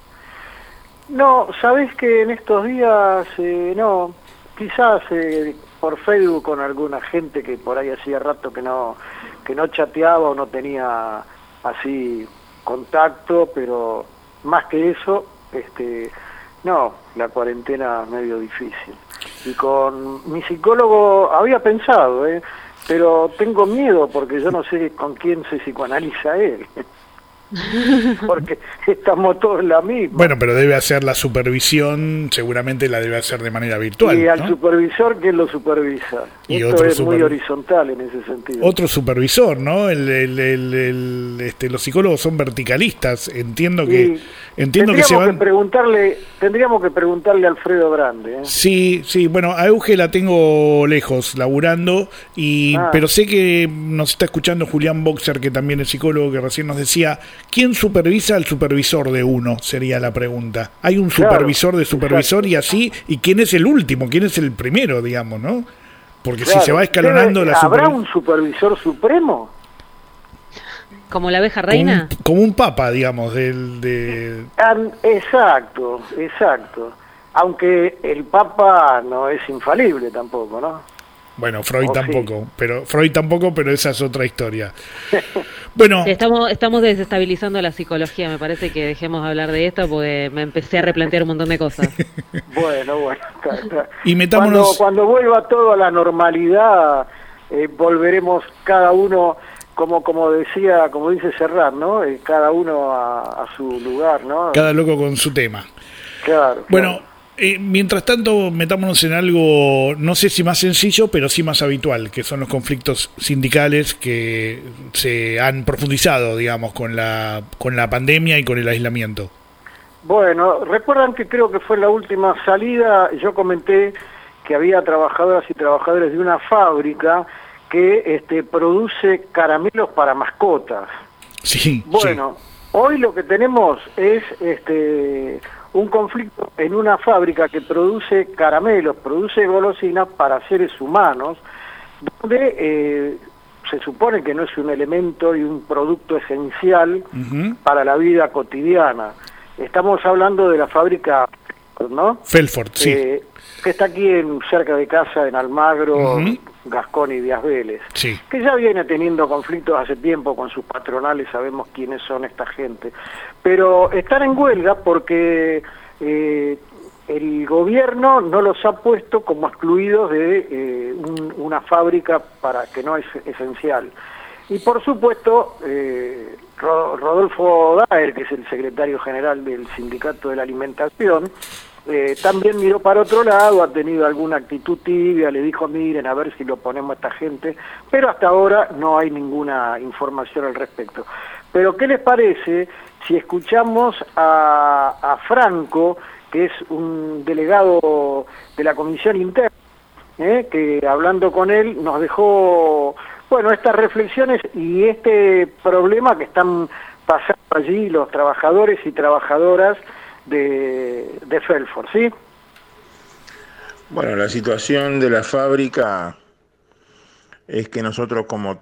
No, sabés que en estos días, quizás por Facebook con alguna gente que por ahí hacía rato que no chateaba o no tenía así contacto, pero más que eso, no, la cuarentena medio difícil. Y con mi psicólogo había pensado, pero tengo miedo porque yo no sé con quién se psicoanaliza él. Porque estamos todos en la misma. Bueno, pero debe hacer la supervisión, seguramente la debe hacer de manera virtual. Y al ¿no? supervisor, ¿quién lo supervisa? Y esto es muy horizontal en ese sentido. Otro supervisor, ¿no? Los psicólogos son verticalistas. Entiendo que se van. Tendríamos que preguntarle a Alfredo Grande. Sí, bueno, a Euge la tengo lejos, laburando, pero sé que nos está escuchando Julián Boxer, que también es psicólogo, que recién nos decía, ¿quién supervisa al supervisor de uno? Sería la pregunta. Hay un supervisor de supervisor, exacto. Y así, ¿y quién es el último? ¿Quién es el primero, digamos, no? Porque si se va escalonando la ¿Habrá un supervisor supremo? ¿Como la abeja reina? Como un papa, digamos, Exacto. Aunque el papa no es infalible tampoco, ¿no? Bueno, Freud tampoco, pero esa es otra historia. Bueno, sí, estamos desestabilizando la psicología, me parece que dejemos de hablar de esto porque me empecé a replantear un montón de cosas. Bueno. Está. Y metámonos... Cuando vuelva todo a la normalidad, volveremos cada uno, como dice Serrat, ¿no? Cada uno a su lugar, ¿no? Cada loco con su tema. Claro. Bueno, mientras tanto, metámonos en algo, no sé si más sencillo, pero sí más habitual, que son los conflictos sindicales que se han profundizado, digamos, con la pandemia y con el aislamiento. Bueno, recuerdan que creo que fue en la última salida, yo comenté que había trabajadoras y trabajadores de una fábrica que produce caramelos para mascotas. Sí. Bueno, sí. Hoy lo que tenemos es un conflicto en una fábrica que produce caramelos, produce golosinas para seres humanos, donde se supone que no es un elemento y un producto esencial para la vida cotidiana. Estamos hablando de la fábrica, ¿no? Felford, sí. Que está aquí cerca de casa, en Almagro, Gascón y Díaz Vélez. Sí. Que ya viene teniendo conflictos hace tiempo con sus patronales, sabemos quiénes son esta gente. Pero están en huelga porque el gobierno no los ha puesto como excluidos de una fábrica para que no es esencial. Y por supuesto, Rodolfo Daer, que es el secretario general del Sindicato de la Alimentación, también miró para otro lado, ha tenido alguna actitud tibia, le dijo, miren, a ver si lo ponemos a esta gente, pero hasta ahora no hay ninguna información al respecto. Pero ¿qué les parece si escuchamos a Franco, que es un delegado de la Comisión Interna, que hablando con él nos dejó, bueno, estas reflexiones y este problema que están pasando allí los trabajadores y trabajadoras de Felford, ¿sí? Bueno, la situación de la fábrica es que nosotros, como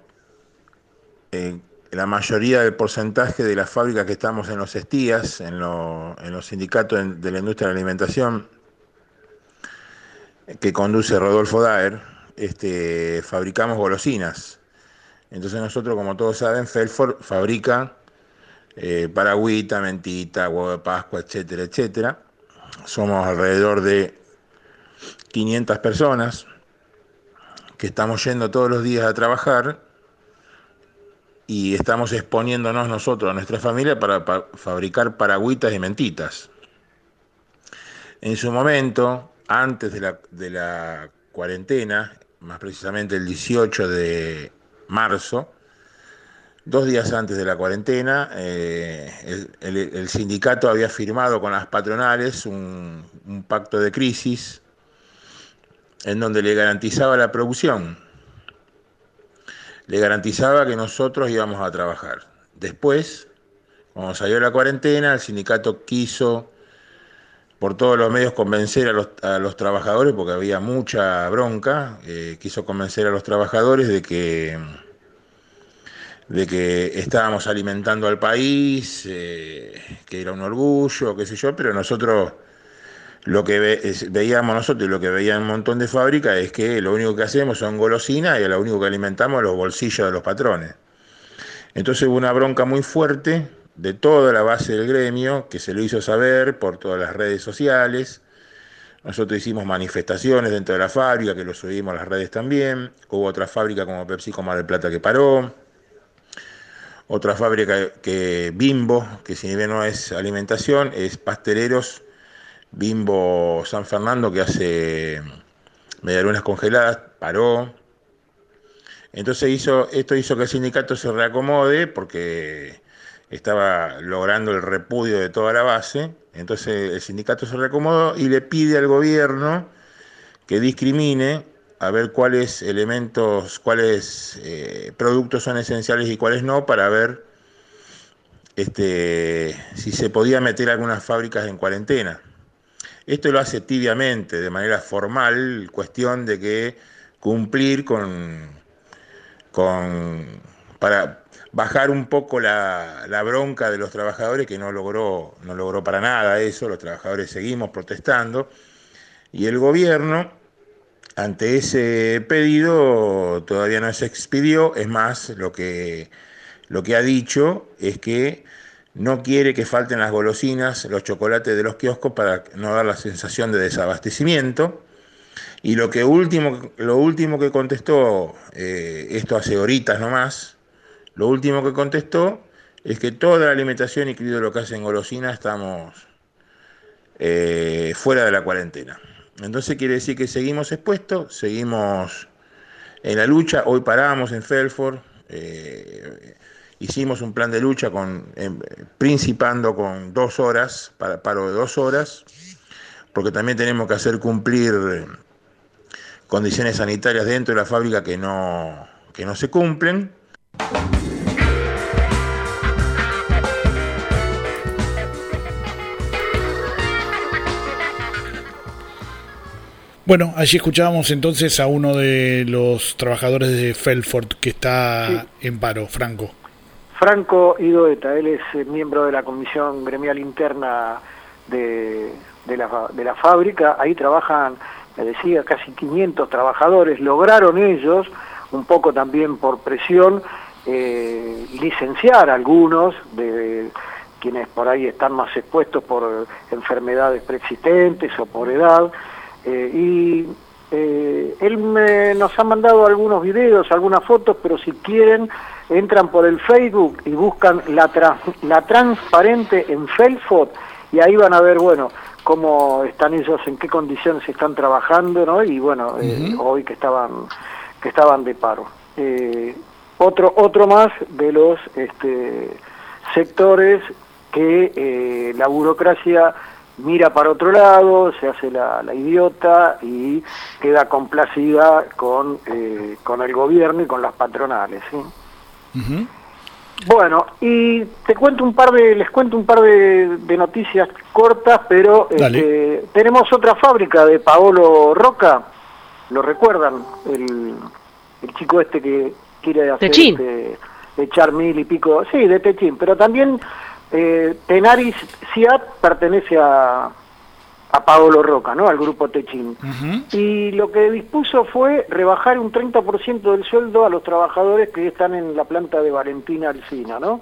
la mayoría del porcentaje de la fábrica que estamos en los STIAS, en los sindicatos de la industria de la alimentación, que conduce Rodolfo Daer, fabricamos golosinas. Entonces nosotros, como todos saben, Felford fabrica paragüita, mentita, huevo de Pascua, etcétera, etcétera. Somos alrededor de 500 personas que estamos yendo todos los días a trabajar y estamos exponiéndonos nosotros a nuestra familia para fabricar paragüitas y mentitas. En su momento, antes de la cuarentena, más precisamente el 18 de marzo, 2 días antes de la cuarentena, el sindicato había firmado con las patronales un pacto de crisis en donde le garantizaba la producción, le garantizaba que nosotros íbamos a trabajar. Después, cuando salió la cuarentena, el sindicato quiso por todos los medios convencer a los trabajadores, porque había mucha bronca, quiso convencer a los trabajadores de que estábamos alimentando al país, que era un orgullo, qué sé yo, pero nosotros lo que veíamos nosotros y lo que veían un montón de fábricas es que lo único que hacemos son golosinas y lo único que alimentamos es los bolsillos de los patrones. Entonces hubo una bronca muy fuerte de toda la base del gremio, que se lo hizo saber por todas las redes sociales. Nosotros hicimos manifestaciones dentro de la fábrica, que lo subimos a las redes también. Hubo otra fábrica como PepsiCo Mar del Plata que paró. Otra fábrica que Bimbo, que si bien no es alimentación, es pasteleros. Bimbo San Fernando, que hace medialunas congeladas, paró. Entonces esto hizo que el sindicato se reacomode porque estaba logrando el repudio de toda la base. Entonces el sindicato se reacomodó y le pide al gobierno que discrimine a ver cuáles productos son esenciales y cuáles no, para ver si se podía meter algunas fábricas en cuarentena. Esto lo hace tibiamente, de manera formal, cuestión de que cumplir para bajar un poco la bronca de los trabajadores, que no logró para nada eso. Los trabajadores seguimos protestando, y el gobierno, ante ese pedido, todavía no se expidió. Es más, lo que ha dicho es que no quiere que falten las golosinas, los chocolates de los kioscos, para no dar la sensación de desabastecimiento. Y lo último que contestó, esto hace horitas nomás, lo último que contestó es que toda la alimentación, incluido lo que hacen golosinas, estamos fuera de la cuarentena. Entonces quiere decir que seguimos expuestos, seguimos en la lucha. Hoy paramos en Felford, hicimos un plan de lucha principando con 2 horas, paro de 2 horas, porque también tenemos que hacer cumplir condiciones sanitarias dentro de la fábrica que no se cumplen. Bueno, allí escuchábamos entonces a uno de los trabajadores de Felford que está en paro, Franco Idoeta. Él es miembro de la comisión gremial interna de la fábrica. Ahí trabajan, me decía, casi 500 trabajadores. Lograron ellos, un poco también por presión, licenciar a algunos de quienes por ahí están más expuestos por enfermedades preexistentes o por edad. Él nos ha mandado algunos videos, algunas fotos, pero si quieren entran por el Facebook y buscan la Transparente en Felford, y ahí van a ver, bueno, cómo están ellos, en qué condiciones están trabajando, ¿no? Y bueno, hoy que estaban de paro. Otro más de los sectores que la burocracia mira para otro lado, se hace la idiota y queda complacida con el gobierno y con las patronales, ¿sí? Uh-huh. Bueno, y les cuento un par de noticias cortas, pero tenemos otra fábrica de Paolo Rocca, ¿lo recuerdan? El chico que quiere hacer echar 1000 y pico, sí, de Techín, pero también Tenaris Ciat pertenece a Paolo Rocca, ¿no? Al grupo Techín. Uh-huh. Y lo que dispuso fue rebajar un 30% del sueldo a los trabajadores que están en la planta de Valentina Alsina, ¿no?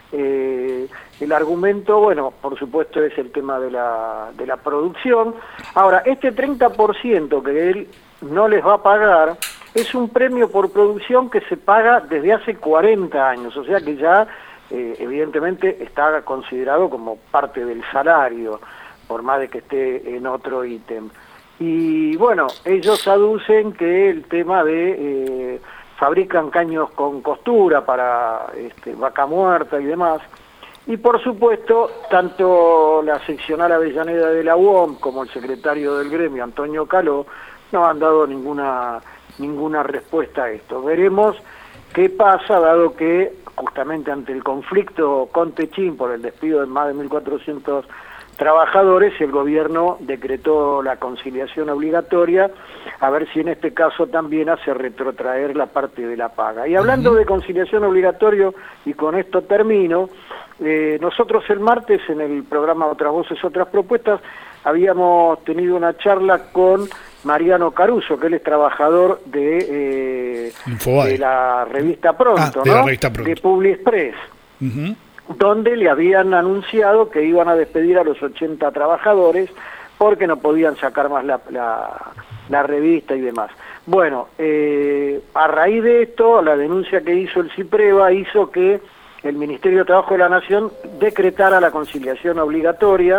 El argumento, bueno, por supuesto es el tema de la producción. Ahora, este 30% que él no les va a pagar es un premio por producción que se paga desde hace 40 años, o sea que ya evidentemente está considerado como parte del salario, por más de que esté en otro ítem. Y bueno, ellos aducen que el tema de fabrican caños con costura para vaca muerta y demás, y por supuesto tanto la seccional Avellaneda de la UOM como el secretario del gremio, Antonio Caló, no han dado ninguna respuesta a esto. Veremos qué pasa, dado que justamente ante el conflicto con Techín por el despido de más de 1.400 trabajadores, el gobierno decretó la conciliación obligatoria, a ver si en este caso también hace retrotraer la parte de la paga. Y hablando de conciliación obligatoria, y con esto termino, nosotros el martes en el programa Otras Voces, Otras Propuestas, habíamos tenido una charla con Mariano Caruso, que él es trabajador de la revista Pronto, de la revista Pronto, de Publi Express, donde le habían anunciado que iban a despedir a los 80 trabajadores porque no podían sacar más la revista y demás. Bueno, a raíz de esto, la denuncia que hizo el CIPREVA hizo que el Ministerio de Trabajo de la Nación decretara la conciliación obligatoria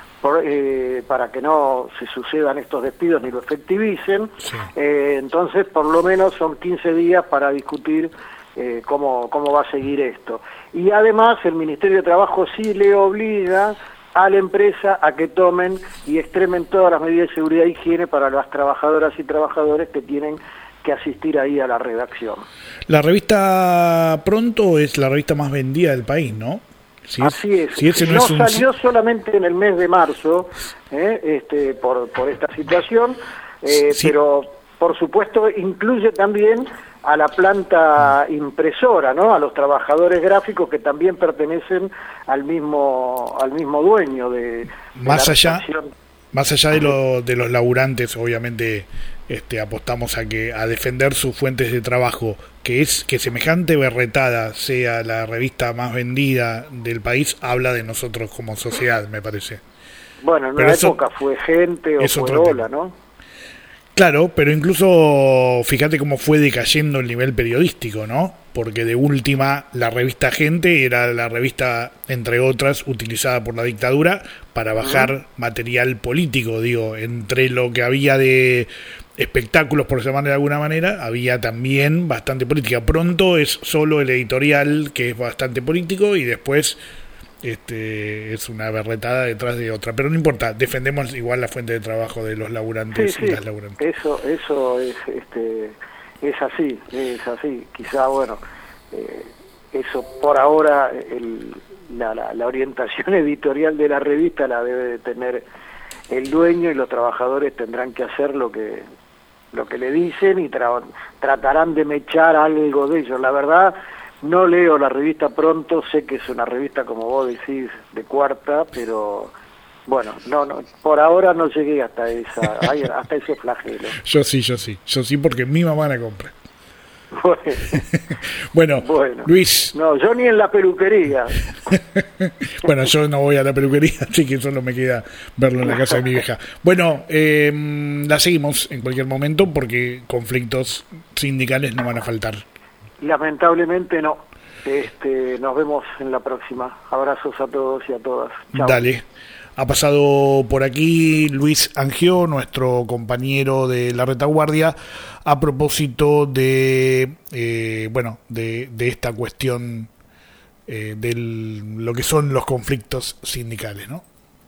para que no se sucedan estos despidos ni lo efectivicen. Sí. Entonces, por lo menos son 15 días para discutir cómo va a seguir esto. Y además, el Ministerio de Trabajo sí le obliga a la empresa a que tomen y extremen todas las medidas de seguridad e higiene para las trabajadoras y trabajadores que tienen que asistir ahí a la redacción. La revista Pronto es la revista más vendida del país, ¿no? Así es. No salió solamente en el mes de marzo por esta situación, pero por supuesto incluye también a la planta impresora, ¿no? A los trabajadores gráficos que también pertenecen al mismo dueño de más allá de los laburantes, obviamente apostamos a defender sus fuentes de trabajo, que semejante berretada sea la revista más vendida del país, habla de nosotros como sociedad, me parece. Bueno, en una época fue Gente o fue Ola, ¿no? Claro, pero incluso fíjate cómo fue decayendo el nivel periodístico, ¿no? Porque de última la revista Gente era la revista, entre otras, utilizada por la dictadura para bajar material político, entre lo que había de espectáculos, por llamarle de alguna manera, había también bastante política. Pronto es solo el editorial, que es bastante político, y después es una berretada detrás de otra, pero no importa, defendemos igual la fuente de trabajo de los laburantes y las laburantes. Eso es así. Quizá, eso por ahora la orientación editorial de la revista la debe de tener el dueño, y los trabajadores tendrán que hacer lo que le dicen y tratarán de mechar algo de ellos. La verdad, no leo la revista Pronto, sé que es una revista, como vos decís, de cuarta, pero bueno, no, por ahora no llegué hasta ese flagelo. Yo sí, porque mi mamá la compra. Bueno, Luis. No, yo ni en la peluquería. Bueno, yo no voy a la peluquería, así que solo me queda verlo en la casa de mi vieja. Bueno, la seguimos en cualquier momento porque conflictos sindicales no van a faltar. Lamentablemente no. Nos vemos en la próxima. Abrazos a todos y a todas. Chao. Dale. Ha pasado por aquí Luis Angió, nuestro compañero de la retaguardia, a propósito de esta cuestión de lo que son los conflictos sindicales, ¿no?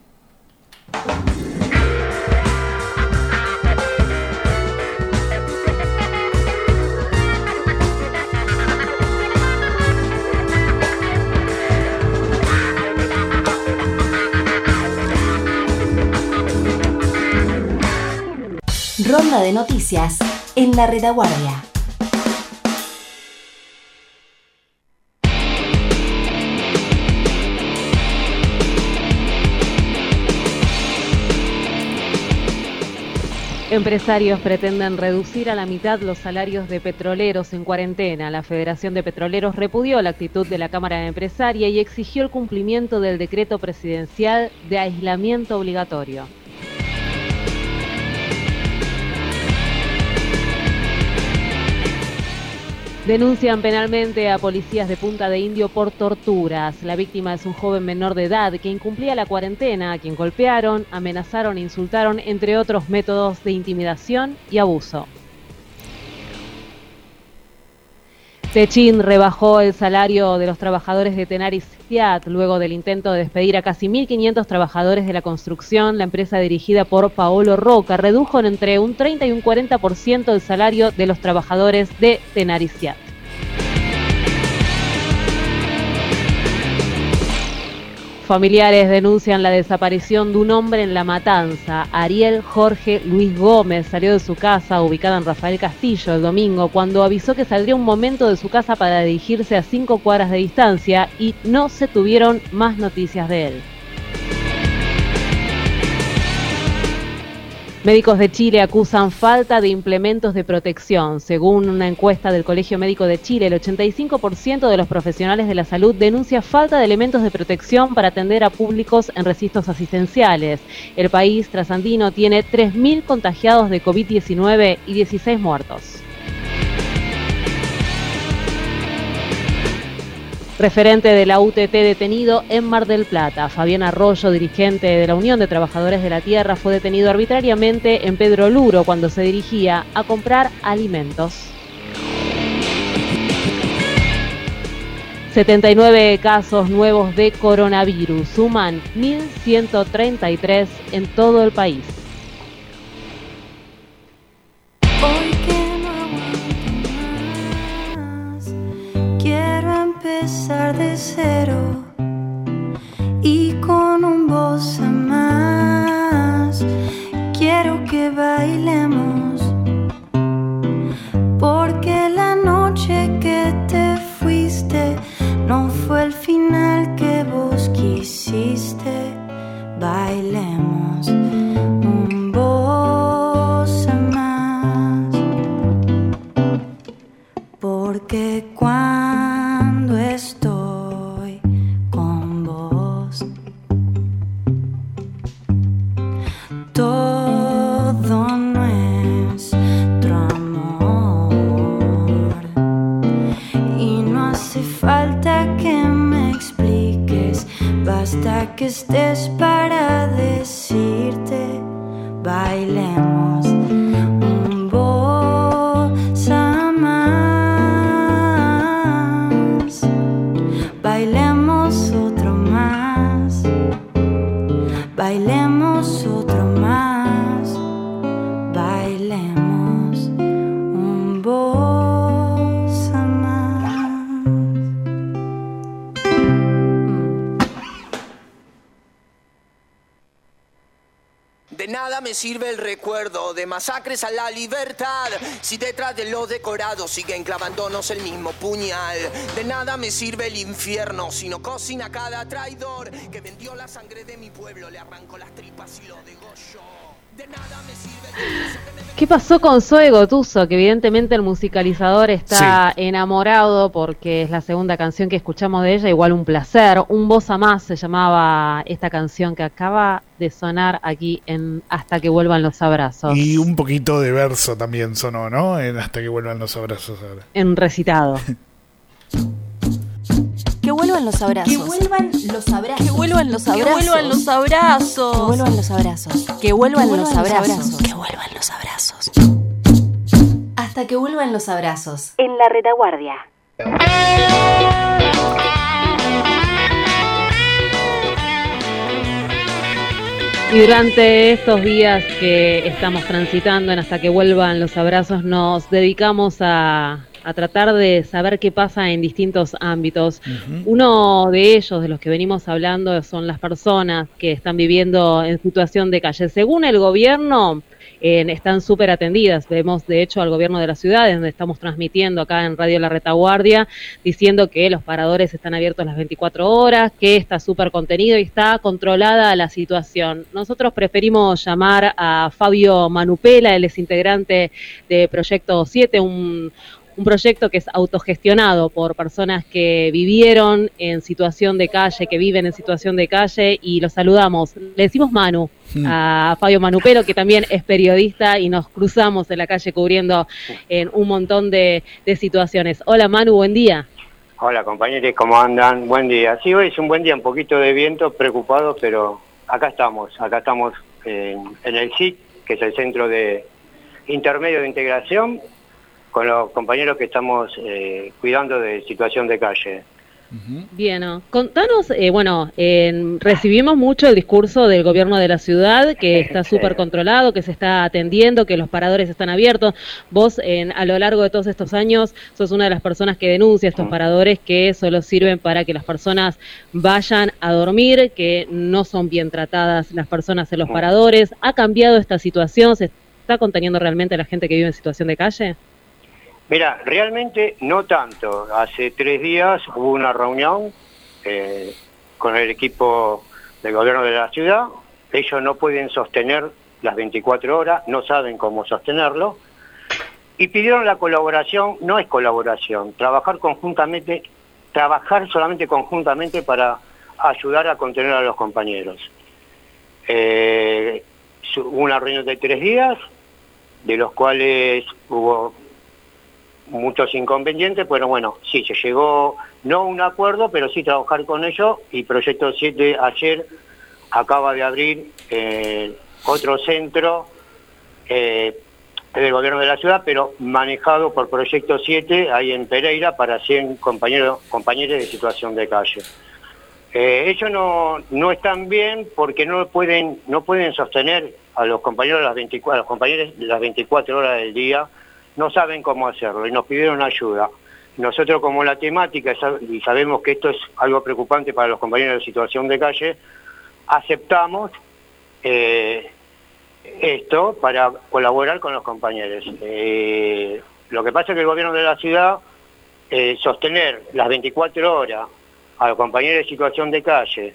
Ronda de noticias en la retaguardia. Empresarios pretenden reducir a la mitad los salarios de petroleros en cuarentena. La Federación de Petroleros repudió la actitud de la Cámara Empresaria y exigió el cumplimiento del decreto presidencial de aislamiento obligatorio. Denuncian penalmente a policías de Punta de Indio por torturas. La víctima es un joven menor de edad que incumplía la cuarentena, a quien golpearon, amenazaron e insultaron, entre otros métodos de intimidación y abuso. Techin rebajó el salario de los trabajadores de Tenaris Fiat luego del intento de despedir a casi 1.500 trabajadores de la construcción. La empresa dirigida por Paolo Roca redujo en entre un 30 y un 40% el salario de los trabajadores de Tenaris Fiat. Familiares denuncian la desaparición de un hombre en La Matanza. Ariel Jorge Luis Gómez salió de su casa, ubicada en Rafael Castillo, el domingo, cuando avisó que saldría un momento de su casa para dirigirse a 5 cuadras de distancia y no se tuvieron más noticias de él. Médicos de Chile acusan falta de implementos de protección. Según una encuesta del Colegio Médico de Chile, el 85% de los profesionales de la salud denuncia falta de elementos de protección para atender a públicos en recintos asistenciales. El país trasandino tiene 3.000 contagiados de COVID-19 y 16 muertos. Referente de la UTT detenido en Mar del Plata. Fabián Arroyo, dirigente de la Unión de Trabajadores de la Tierra, fue detenido arbitrariamente en Pedro Luro cuando se dirigía a comprar alimentos. 79 casos nuevos de coronavirus, suman 1.133 en todo el país. Empezar de cero y con un voz a más. Quiero que bailemos, porque la noche que te fuiste no fue el final que vos quisiste. Bailemos un voz a más, porque cuando estoy con vos, todo nuestro amor, y no hace falta que me expliques, basta que estés para decirte, bailemos un voz a más, bailemos otro más, bailemos otro más, bailemos un voz a más. De nada me sirve el recuerdo de masacres a la libertad si detrás de los decorados siguen clavándonos el mismo puñal. De nada me sirve el infierno si no cocina cada traidor que vendió la sangre de mi pueblo, le arrancó las tripas y lo degolló. De nada me sirve el... ¿Qué pasó con Zoe Gotuso? Que evidentemente el musicalizador está enamorado porque es la segunda canción que escuchamos de ella, igual un placer. Un voz a más se llamaba esta canción que acaba de sonar aquí en Hasta que vuelvan los abrazos. Y un poquito de verso también sonó, ¿no? En Hasta que vuelvan los abrazos ahora. En recitado. Que vuelvan los abrazos. Que vuelvan los abrazos. Que vuelvan los abrazos. Que vuelvan los abrazos. Que vuelvan los abrazos. Que vuelvan los abrazos. Que vuelvan los abrazos. Hasta que vuelvan los abrazos. En la retaguardia. Y durante estos días que estamos transitando en Hasta que vuelvan los abrazos, nos dedicamos a tratar de saber qué pasa en distintos ámbitos. Uno de ellos, de los que venimos hablando, son las personas que están viviendo en situación de calle. Según el gobierno, están súper atendidas. Vemos, de hecho, al gobierno de la ciudad, donde estamos transmitiendo acá en Radio La Retaguardia, diciendo que los paradores están abiertos las 24 horas, que está súper contenido y está controlada la situación. Nosotros preferimos llamar a Fabio Manupela, él es integrante de Proyecto 7, un proyecto que es autogestionado por personas que vivieron en situación de calle, que viven en situación de calle, y los saludamos. Le decimos Manu a Fabio Manupelo, que también es periodista, y nos cruzamos en la calle cubriendo en un montón de situaciones. Hola Manu, buen día. Hola compañeros, ¿cómo andan? Buen día. Sí, hoy es un buen día, un poquito de viento, preocupados, pero acá estamos en el SIC, que es el Centro de Intermedio de Integración, con los compañeros que estamos cuidando de situación de calle. Bien, contanos, recibimos mucho el discurso del gobierno de la ciudad, que está súper controlado, que se está atendiendo, que los paradores están abiertos. Vos, a lo largo de todos estos años, sos una de las personas que denuncia estos paradores que solo sirven para que las personas vayan a dormir, que no son bien tratadas las personas en los paradores. ¿Ha cambiado esta situación? ¿Se está conteniendo realmente a la gente que vive en situación de calle? Mira, realmente no tanto. Hace 3 días hubo una reunión con el equipo del gobierno de la ciudad. Ellos no pueden sostener las 24 horas, no saben cómo sostenerlo, y pidieron la colaboración. No es colaboración, trabajar solamente conjuntamente para ayudar a contener a los compañeros. Hubo una reunión de 3 días, de los cuales hubo muchos inconvenientes, pero bueno, sí, se llegó no a un acuerdo, pero sí trabajar con ellos, y Proyecto 7 ayer acaba de abrir otro centro del gobierno de la ciudad, pero manejado por Proyecto 7, ahí en Pereira, para 100 compañeros de situación de calle. Ellos no están bien porque no pueden sostener a los compañeros las 24 horas del día, no saben cómo hacerlo y nos pidieron ayuda. Nosotros, como la temática, y sabemos que esto es algo preocupante para los compañeros de situación de calle, aceptamos esto para colaborar con los compañeros. Lo que pasa es que el gobierno de la ciudad, sostener las 24 horas a los compañeros de situación de calle,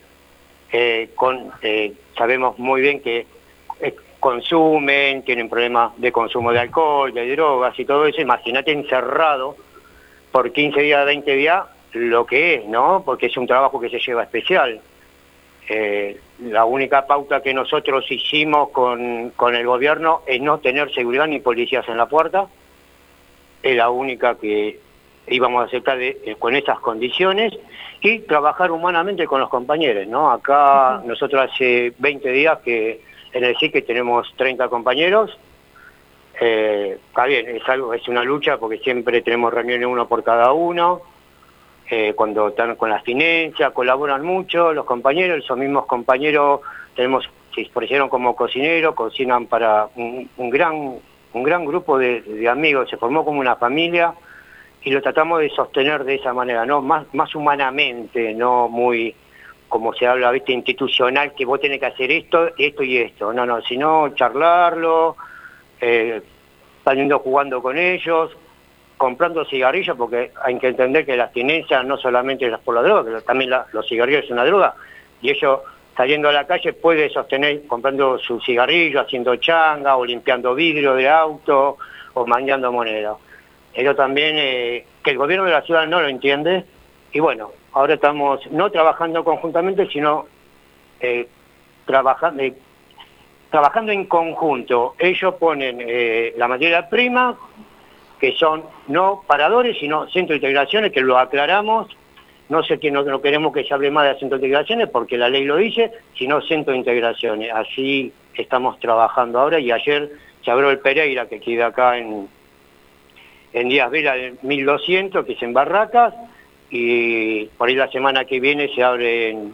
sabemos muy bien que consumen, tienen problemas de consumo de alcohol, de drogas y todo eso. Imagínate encerrado por 15 días, 20 días, lo que es, ¿no? Porque es un trabajo que se lleva especial. La única pauta que nosotros hicimos con el gobierno es no tener seguridad ni policías en la puerta. Es la única que íbamos a aceptar con esas condiciones, y trabajar humanamente con los compañeros, ¿no? Acá nosotros hace 20 días que en el SIC tenemos 30 compañeros. Está bien, es una lucha porque siempre tenemos reuniones uno por cada uno. Cuando están con la abstinencia, colaboran mucho los compañeros. Esos mismos compañeros se ofrecieron como cocineros, cocinan para un gran grupo de amigos. Se formó como una familia y lo tratamos de sostener de esa manera, ¿no? Más humanamente, no muy, como se habla, ¿viste?, institucional, que vos tenés que hacer esto y esto. No, sino charlarlo, saliendo jugando con ellos, comprando cigarrillos, porque hay que entender que la abstinencia no solamente es por la droga, pero también los cigarrillos es una droga, y ellos saliendo a la calle puede sostener comprando su cigarrillo, haciendo changa, o limpiando vidrio de auto, o mandando monedas. Eso también, que el gobierno de la ciudad no lo entiende, y bueno, ahora estamos no trabajando conjuntamente, sino trabajando en conjunto. Ellos ponen la materia prima, que son no paradores, sino centro de integraciones, que lo aclaramos. No sé que no queremos que se hable más de centro de integraciones, porque la ley lo dice, sino centro de integraciones. Así estamos trabajando ahora, y ayer se abrió el Pereira, que queda acá en Díaz Vela del 1200, que es en Barracas, y por ahí la semana que viene se abre en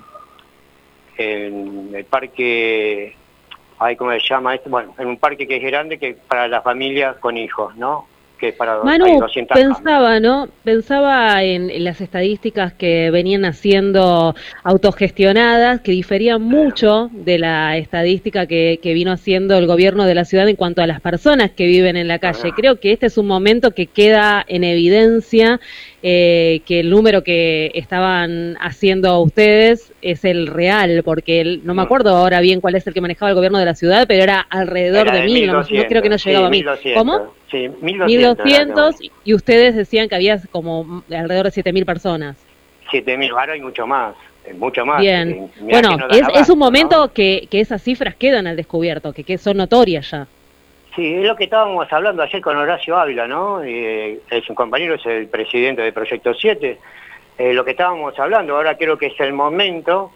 el parque, ¿cómo se llama esto? Bueno, en un parque que es grande, que para las familias con hijos, ¿no? Que es para Manu, 200 pensaba, ¿no? Pensaba en las estadísticas que venían haciendo autogestionadas, que diferían mucho de la estadística que vino haciendo el gobierno de la ciudad en cuanto a las personas que viven en la calle. Creo que este es un momento que queda en evidencia, que el número que estaban haciendo ustedes es el real, porque no me acuerdo ahora bien cuál es el que manejaba el gobierno de la ciudad, pero era alrededor de 1.000, no creo que no llegaba a 1.000. ¿Cómo? Sí, 1.200, y ustedes decían que había como alrededor de 7.000 personas. 7.000, ahora hay mucho más. Bien, bueno, es un momento, ¿no?, que esas cifras quedan al descubierto, que son notorias ya. Sí, es lo que estábamos hablando ayer con Horacio Ávila, ¿no? Es un compañero, es el presidente de Proyecto 7. Lo que estábamos hablando, ahora creo que es el momento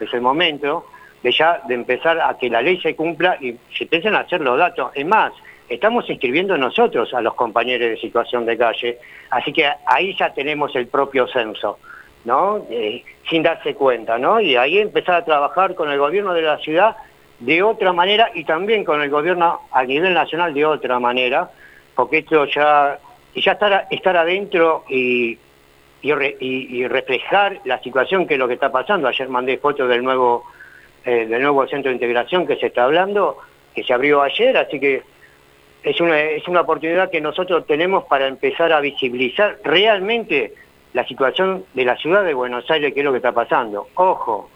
de empezar a que la ley se cumpla y se empiecen a hacer los datos. Es más, estamos inscribiendo nosotros a los compañeros de situación de calle, así que ahí ya tenemos el propio censo, ¿no? Sin darse cuenta, ¿no? Y ahí empezar a trabajar con el gobierno de la ciudad de otra manera, y también con el gobierno a nivel nacional de otra manera, porque esto ya estar adentro y reflejar la situación, que es lo que está pasando. Ayer mandé fotos del nuevo centro de integración que se está hablando, que se abrió ayer, así que es una oportunidad que nosotros tenemos para empezar a visibilizar realmente la situación de la ciudad de Buenos Aires, que es lo que está pasando. Ojo,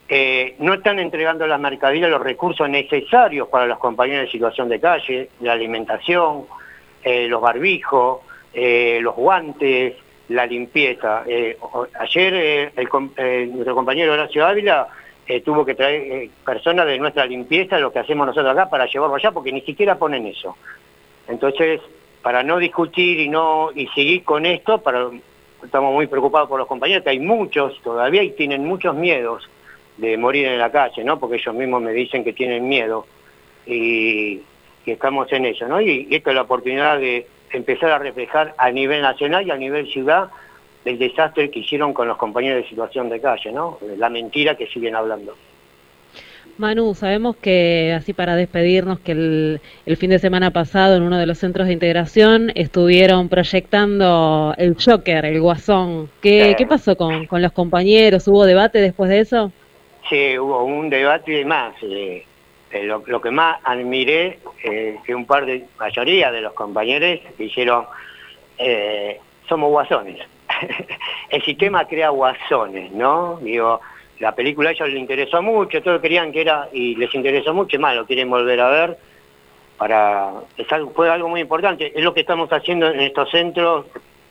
no están entregando a las mercaderías los recursos necesarios para los compañeros en situación de calle, la alimentación, los barbijos, los guantes, la limpieza. Ayer nuestro compañero Horacio Ávila tuvo que traer personas de nuestra limpieza, lo que hacemos nosotros acá, para llevarlo allá, porque ni siquiera ponen eso. Entonces, para no discutir y seguir con esto, estamos muy preocupados por los compañeros, que hay muchos todavía y tienen muchos miedos de morir en la calle, ¿no? Porque ellos mismos me dicen que tienen miedo y estamos en eso, ¿no? Y esta es la oportunidad de empezar a reflejar a nivel nacional y a nivel ciudad el desastre que hicieron con los compañeros de situación de calle, ¿no? La mentira que siguen hablando. Manu, sabemos que, así para despedirnos, que el fin de semana pasado en uno de los centros de integración estuvieron proyectando el Joker, el Guasón. ¿Qué pasó con los compañeros? ¿Hubo debate después de eso? Sí, hubo un debate y más. Lo que más admiré que mayoría de los compañeros dijeron, somos guasones. El sistema crea guasones, ¿no? Digo, la película a ellos les interesó mucho, todos querían que era, y les interesó mucho, y más lo quieren volver a ver. Fue algo muy importante. Es lo que estamos haciendo en estos centros.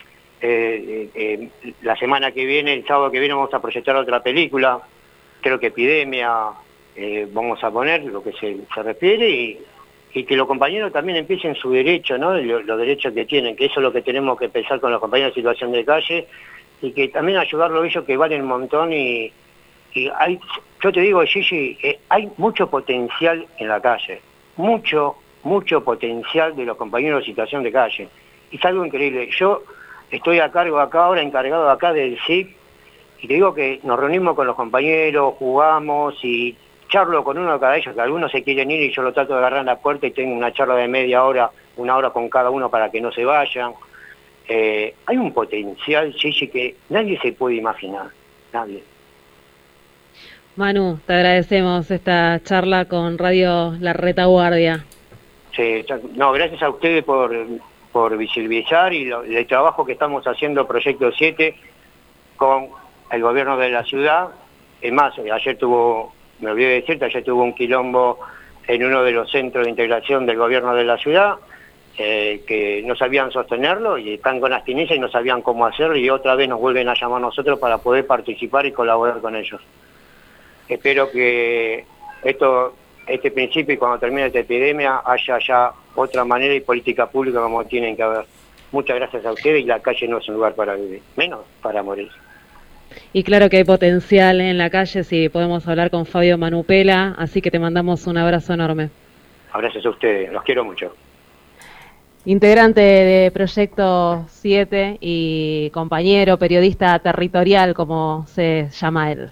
La semana que viene, el sábado que viene, vamos a proyectar otra película. Creo que Epidemia vamos a poner, lo que se refiere, y que los compañeros también empiecen su derecho, ¿no? Los derechos que tienen, que eso es lo que tenemos que pensar con los compañeros en situación de calle, y que también ayudarlos a ellos, que valen un montón. Y yo te digo, Gigi, hay mucho potencial en la calle, mucho potencial de los compañeros en situación de calle. Y es algo increíble. Yo estoy encargado acá del SIC, y te digo que nos reunimos con los compañeros, jugamos y charlo con uno de cada ellos, que algunos se quieren ir y yo lo trato de agarrar en la puerta y tengo una charla de media hora, 1 hora con cada uno para que no se vayan. Hay un potencial, Gigi, que nadie se puede imaginar, nadie. Manu, te agradecemos esta charla con Radio La Retaguardia. Sí, no, gracias a ustedes por visibilizar y el trabajo que estamos haciendo Proyecto 7 con el gobierno de la ciudad. Es más, ayer tuvo un quilombo en uno de los centros de integración del gobierno de la ciudad, que no sabían sostenerlo y están con abstinencia y no sabían cómo hacerlo, y otra vez nos vuelven a llamar a nosotros para poder participar y colaborar con ellos. Espero que este principio, y cuando termine esta epidemia, haya ya otra manera y política pública como tienen que haber. Muchas gracias a ustedes, y la calle no es un lugar para vivir, menos para morir. Y claro que hay potencial en la calle, si podemos hablar con Fabio Manupela, así que te mandamos un abrazo enorme. Gracias a ustedes, los quiero mucho. Integrante de Proyecto 7 y compañero periodista territorial, como se llama él.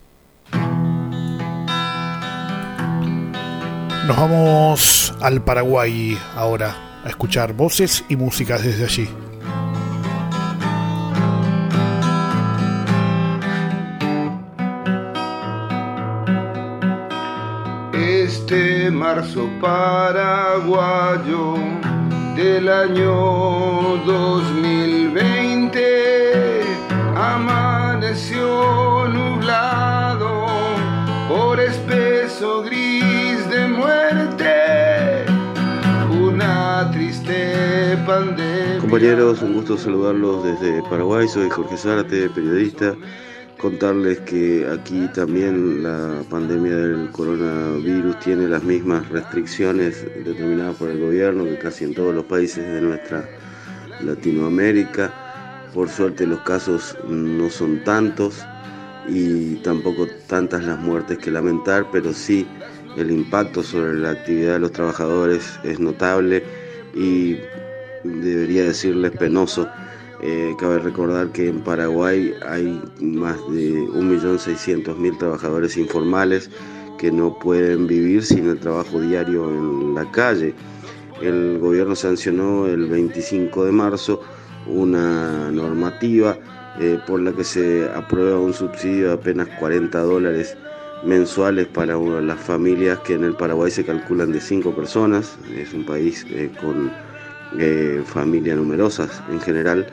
Nos vamos al Paraguay ahora a escuchar voces y músicas desde allí. Este marzo paraguayo del año 2020 amaneció nublado por espeso gris de muerte, una triste pandemia. Compañeros, un gusto saludarlos desde Paraguay. Soy Jorge Zárate, periodista. Contarles que aquí también la pandemia del coronavirus tiene las mismas restricciones determinadas por el gobierno que casi en todos los países de nuestra Latinoamérica. Por suerte los casos no son tantos y tampoco tantas las muertes que lamentar, pero sí el impacto sobre la actividad de los trabajadores es notable y debería decirles penoso. Cabe recordar que en Paraguay hay más de 1.600.000 trabajadores informales que no pueden vivir sin el trabajo diario en la calle. El gobierno sancionó el 25 de marzo una normativa por la que se aprueba un subsidio de apenas $40 mensuales para las familias que en el Paraguay se calculan de 5 personas. Es un país con familias numerosas en general,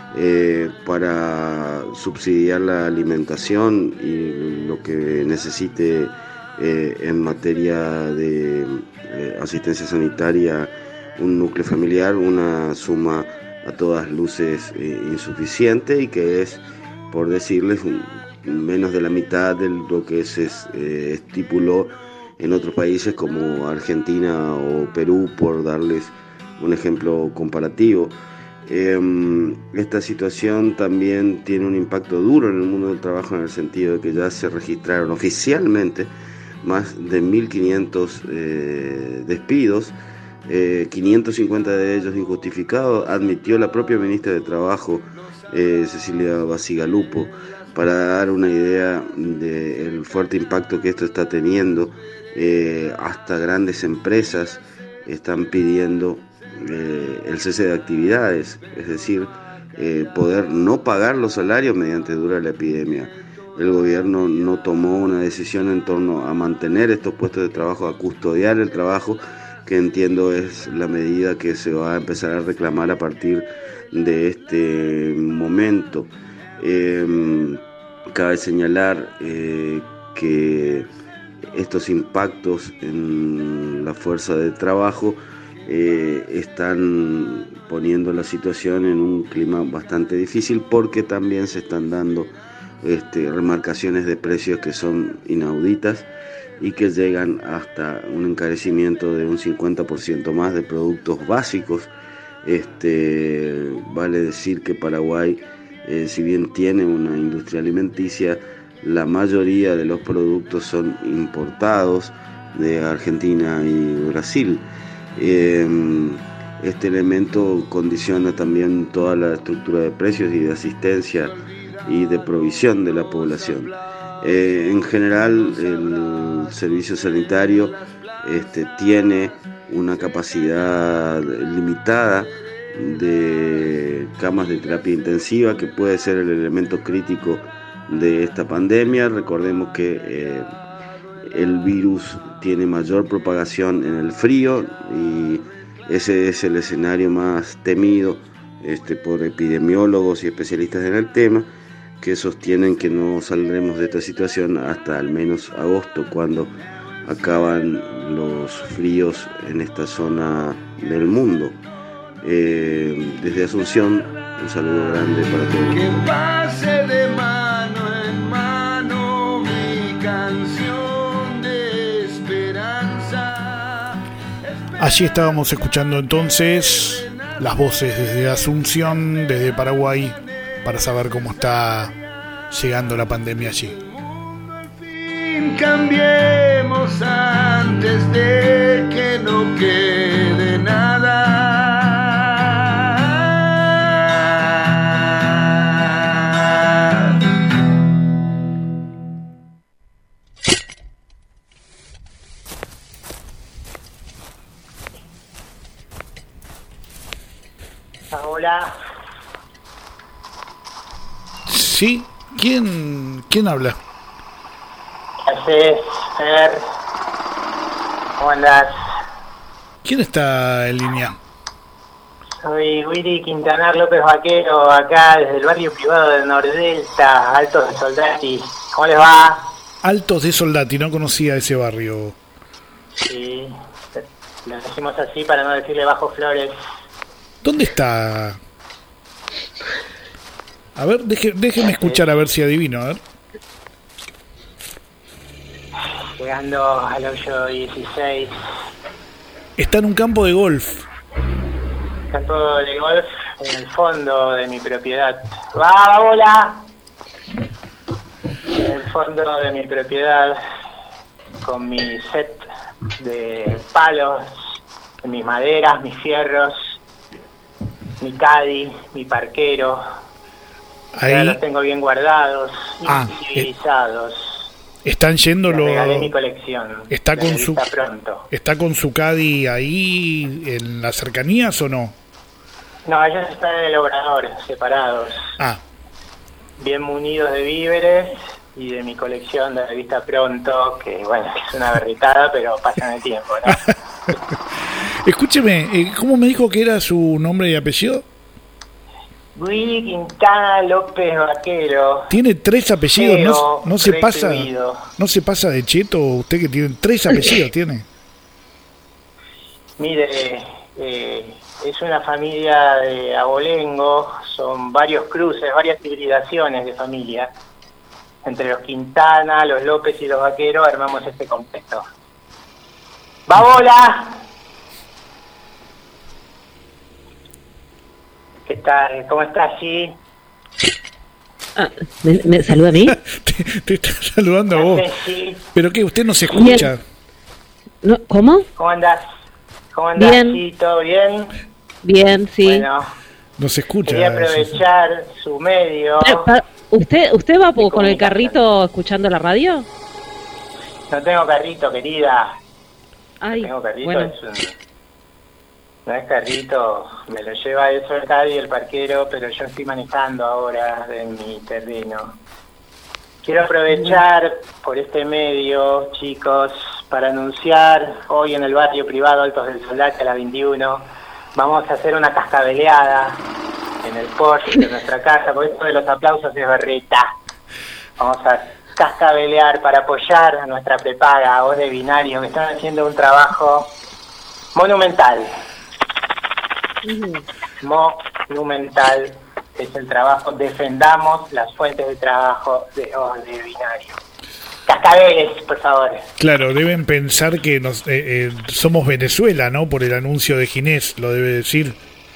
para subsidiar la alimentación y lo que necesite en materia de asistencia sanitaria un núcleo familiar, una suma a todas luces insuficiente, y que es, por decirles, menos de la mitad de lo que se estipuló en otros países como Argentina o Perú, por darles un ejemplo comparativo. Esta situación también tiene un impacto duro en el mundo del trabajo, en el sentido de que ya se registraron oficialmente más de 1.500 despidos, 550 de ellos injustificados, admitió la propia ministra de Trabajo, Cecilia Bacigalupo, para dar una idea del fuerte impacto que esto está teniendo. Hasta grandes empresas están pidiendo el cese de actividades, es decir, poder no pagar los salarios mediante dura la epidemia. El gobierno no tomó una decisión en torno a mantener estos puestos de trabajo, a custodiar el trabajo, que entiendo es la medida que se va a empezar a reclamar a partir de este momento. Cabe señalar que estos impactos en la fuerza de trabajo están poniendo la situación en un clima bastante difícil, porque también se están dando remarcaciones de precios que son inauditas y que llegan hasta un encarecimiento de un 50% más de productos básicos. Vale decir que Paraguay, si bien tiene una industria alimenticia, la mayoría de los productos son importados de Argentina y Brasil. Este elemento condiciona también toda la estructura de precios y de asistencia y de provisión de la población. En general, el servicio sanitario tiene una capacidad limitada de camas de terapia intensiva, que puede ser el elemento crítico de esta pandemia. Recordemos que el virus tiene mayor propagación en el frío, y ese es el escenario más temido por epidemiólogos y especialistas en el tema, que sostienen que no saldremos de esta situación hasta al menos agosto, cuando acaban los fríos en esta zona del mundo. Desde Asunción, un saludo grande para todos. Que pase de mano en mano mi canción de esperanza. Allí estábamos escuchando entonces las voces desde Asunción, desde Paraguay, para saber cómo está llegando la pandemia allí. Cambiemos antes de que no quede nada. Hola. Sí, ¿quién habla? ¿Qué haces, Fer? ¿Cómo andás? ¿Quién está en línea? Soy Willy Quintanar López Vaquero, acá desde el barrio privado de Nordelta, Altos de Soldati. ¿Cómo les va? Altos de Soldati, no conocía ese barrio. Sí, lo decimos así para no decirle Bajo Flores. ¿Dónde está? A ver, déjeme escuchar a ver si adivino, a ver. Llegando al hoyo 16. Está en un campo de golf. Campo de golf en el fondo de mi propiedad. ¡Va, bola! En el fondo de mi propiedad, con mi set de palos, mis maderas, mis fierros, mi caddy, mi parquero. Ahí ya los tengo bien guardados, civilizados. Están yendo los. Regalé mi colección. Está con su. Pronto. ¿Está con su caddy ahí en las cercanías o no? No, ellos están en el obrador, separados. Ah. Bien munidos de víveres y de mi colección de revista Pronto, que bueno, es una berritada, pero pasan el tiempo, ¿no? Escúcheme, ¿cómo me dijo que era su nombre y apellido? Willy Quintana López Vaquero. Tiene 3 apellidos, no se pasa, recluido. no se pasa de cheto usted que tiene 3 apellidos, tiene. Mire, es una familia de abolengo, son varios cruces, varias hibridaciones de familia. Entre los Quintana, los López y los Vaquero armamos este contexto. ¡Babola! ¿Qué tal? ¿Cómo estás, sí? ¿Me saluda a mí? Te está saludando a vos. Sí. ¿Pero qué? ¿Usted no se escucha? No, ¿cómo? ¿Cómo andás? ¿Cómo andás? Bien. ¿Sí? ¿Todo bien? Bien, sí. Bueno, no se escucha. quería aprovechar su medio. ¿Usted va con el carrito escuchando la radio? No tengo carrito, querida. Ay, no tengo carrito, bueno. No es carrito, me lo lleva eso el Cadi y el parquero, pero yo estoy manejando ahora en mi terreno. Quiero aprovechar por este medio, chicos, para anunciar hoy en el barrio privado Altos del Soldati a las 21, vamos a hacer una cascabeleada en el Porsche de nuestra casa, porque esto de los aplausos es berreta. Vamos a cascabelear para apoyar a nuestra prepaga, a Voz de Binario, que están haciendo un trabajo monumental. Monumental es el trabajo. Defendamos las fuentes de trabajo de Voz de Binario. Cascabeles, por favor. Claro, deben pensar que somos Venezuela, ¿no? Por el anuncio de Ginés, lo debe decir.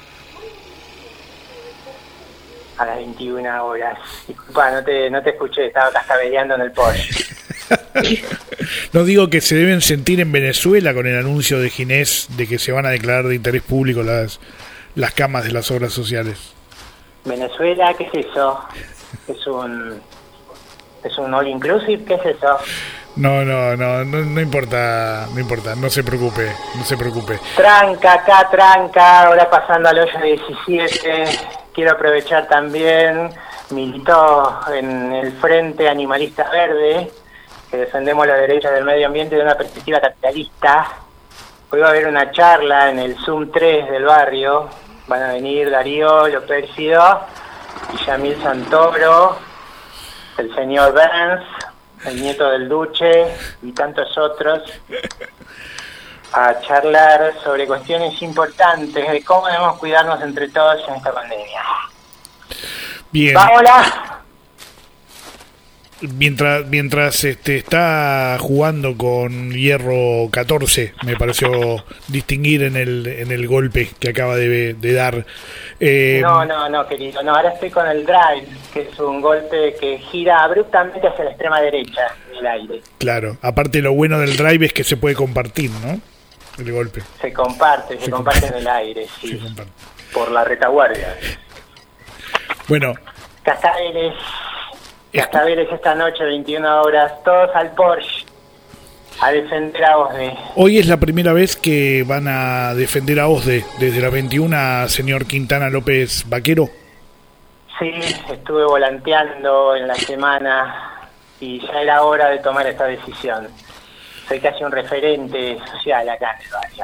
A las 21 horas. Disculpa, no te escuché, estaba cascabeleando en el Porsche. No digo que se deben sentir en Venezuela con el anuncio de Ginés de que se van a declarar de interés público las camas de las obras sociales. ¿Venezuela? ¿Qué es eso? ¿Es un all inclusive? ¿Qué es eso? No importa, no se preocupe. Tranca, acá tranca, ahora pasando al hoyo 17, quiero aprovechar también, militó en el Frente Animalista Verde, que defendemos los derechos del medio ambiente de una perspectiva capitalista. Hoy va a haber una charla en el Zoom 3 del barrio, van a venir Darío Lopérfido y Yamil Santoro, el señor Burns, el nieto del Duce y tantos otros, a charlar sobre cuestiones importantes de cómo debemos cuidarnos entre todos en esta pandemia. Bien. ¡Hola! Mientras está jugando con hierro 14, me pareció distinguir en el golpe que acaba de dar. No, querido, no, ahora estoy con el drive, que es un golpe que gira abruptamente hacia la extrema derecha del aire. Claro, aparte lo bueno del drive es que se puede compartir, ¿no? El golpe. Se comparte en el aire, sí, por la retaguardia. Bueno. Cascabeles esta noche, 21 horas, todos al Porsche, a defender a OSDE. Hoy es la primera vez que van a defender a OSDE, desde las 21, señor Quintana López Vaquero. Sí, estuve volanteando en la semana y ya era hora de tomar esta decisión. Soy casi un referente social acá en el barrio.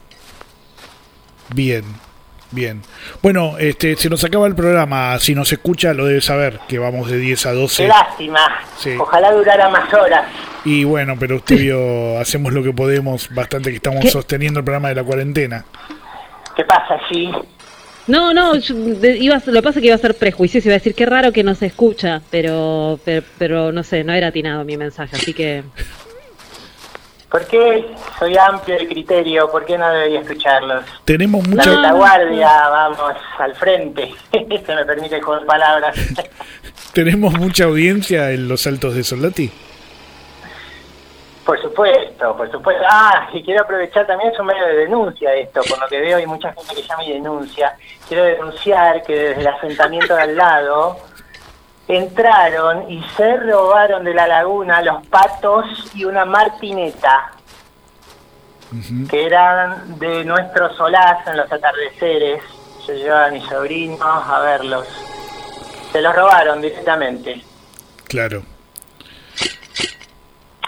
Bien. Bueno, se nos acaba el programa. Si nos escucha, lo debe saber, que vamos de 10 a 12. Qué lástima. Sí. Ojalá durara más horas. Y bueno, pero usted vio, hacemos lo que podemos, bastante que estamos sosteniendo el programa de la cuarentena. ¿Qué pasa, sí? No, lo que pasa es que iba a ser prejuicioso, iba a decir qué raro que no se escucha, pero no sé, no era atinado mi mensaje, así que... ¿Por qué soy amplio de criterio? ¿Por qué no debería escucharlos? Tenemos mucha... La retaguardia, vamos, al frente. Se me permite con palabras. ¿Tenemos mucha audiencia en los Altos de Soldati? Por supuesto. Y quiero aprovechar también, es un medio de denuncia esto, por lo que veo hay mucha gente que llama y denuncia. Quiero denunciar que desde el asentamiento de al lado entraron y se robaron de la laguna los patos y una martineta, que eran de nuestro solaz en los atardeceres. Yo llevaba a mis sobrinos a verlos. Se los robaron directamente. Claro.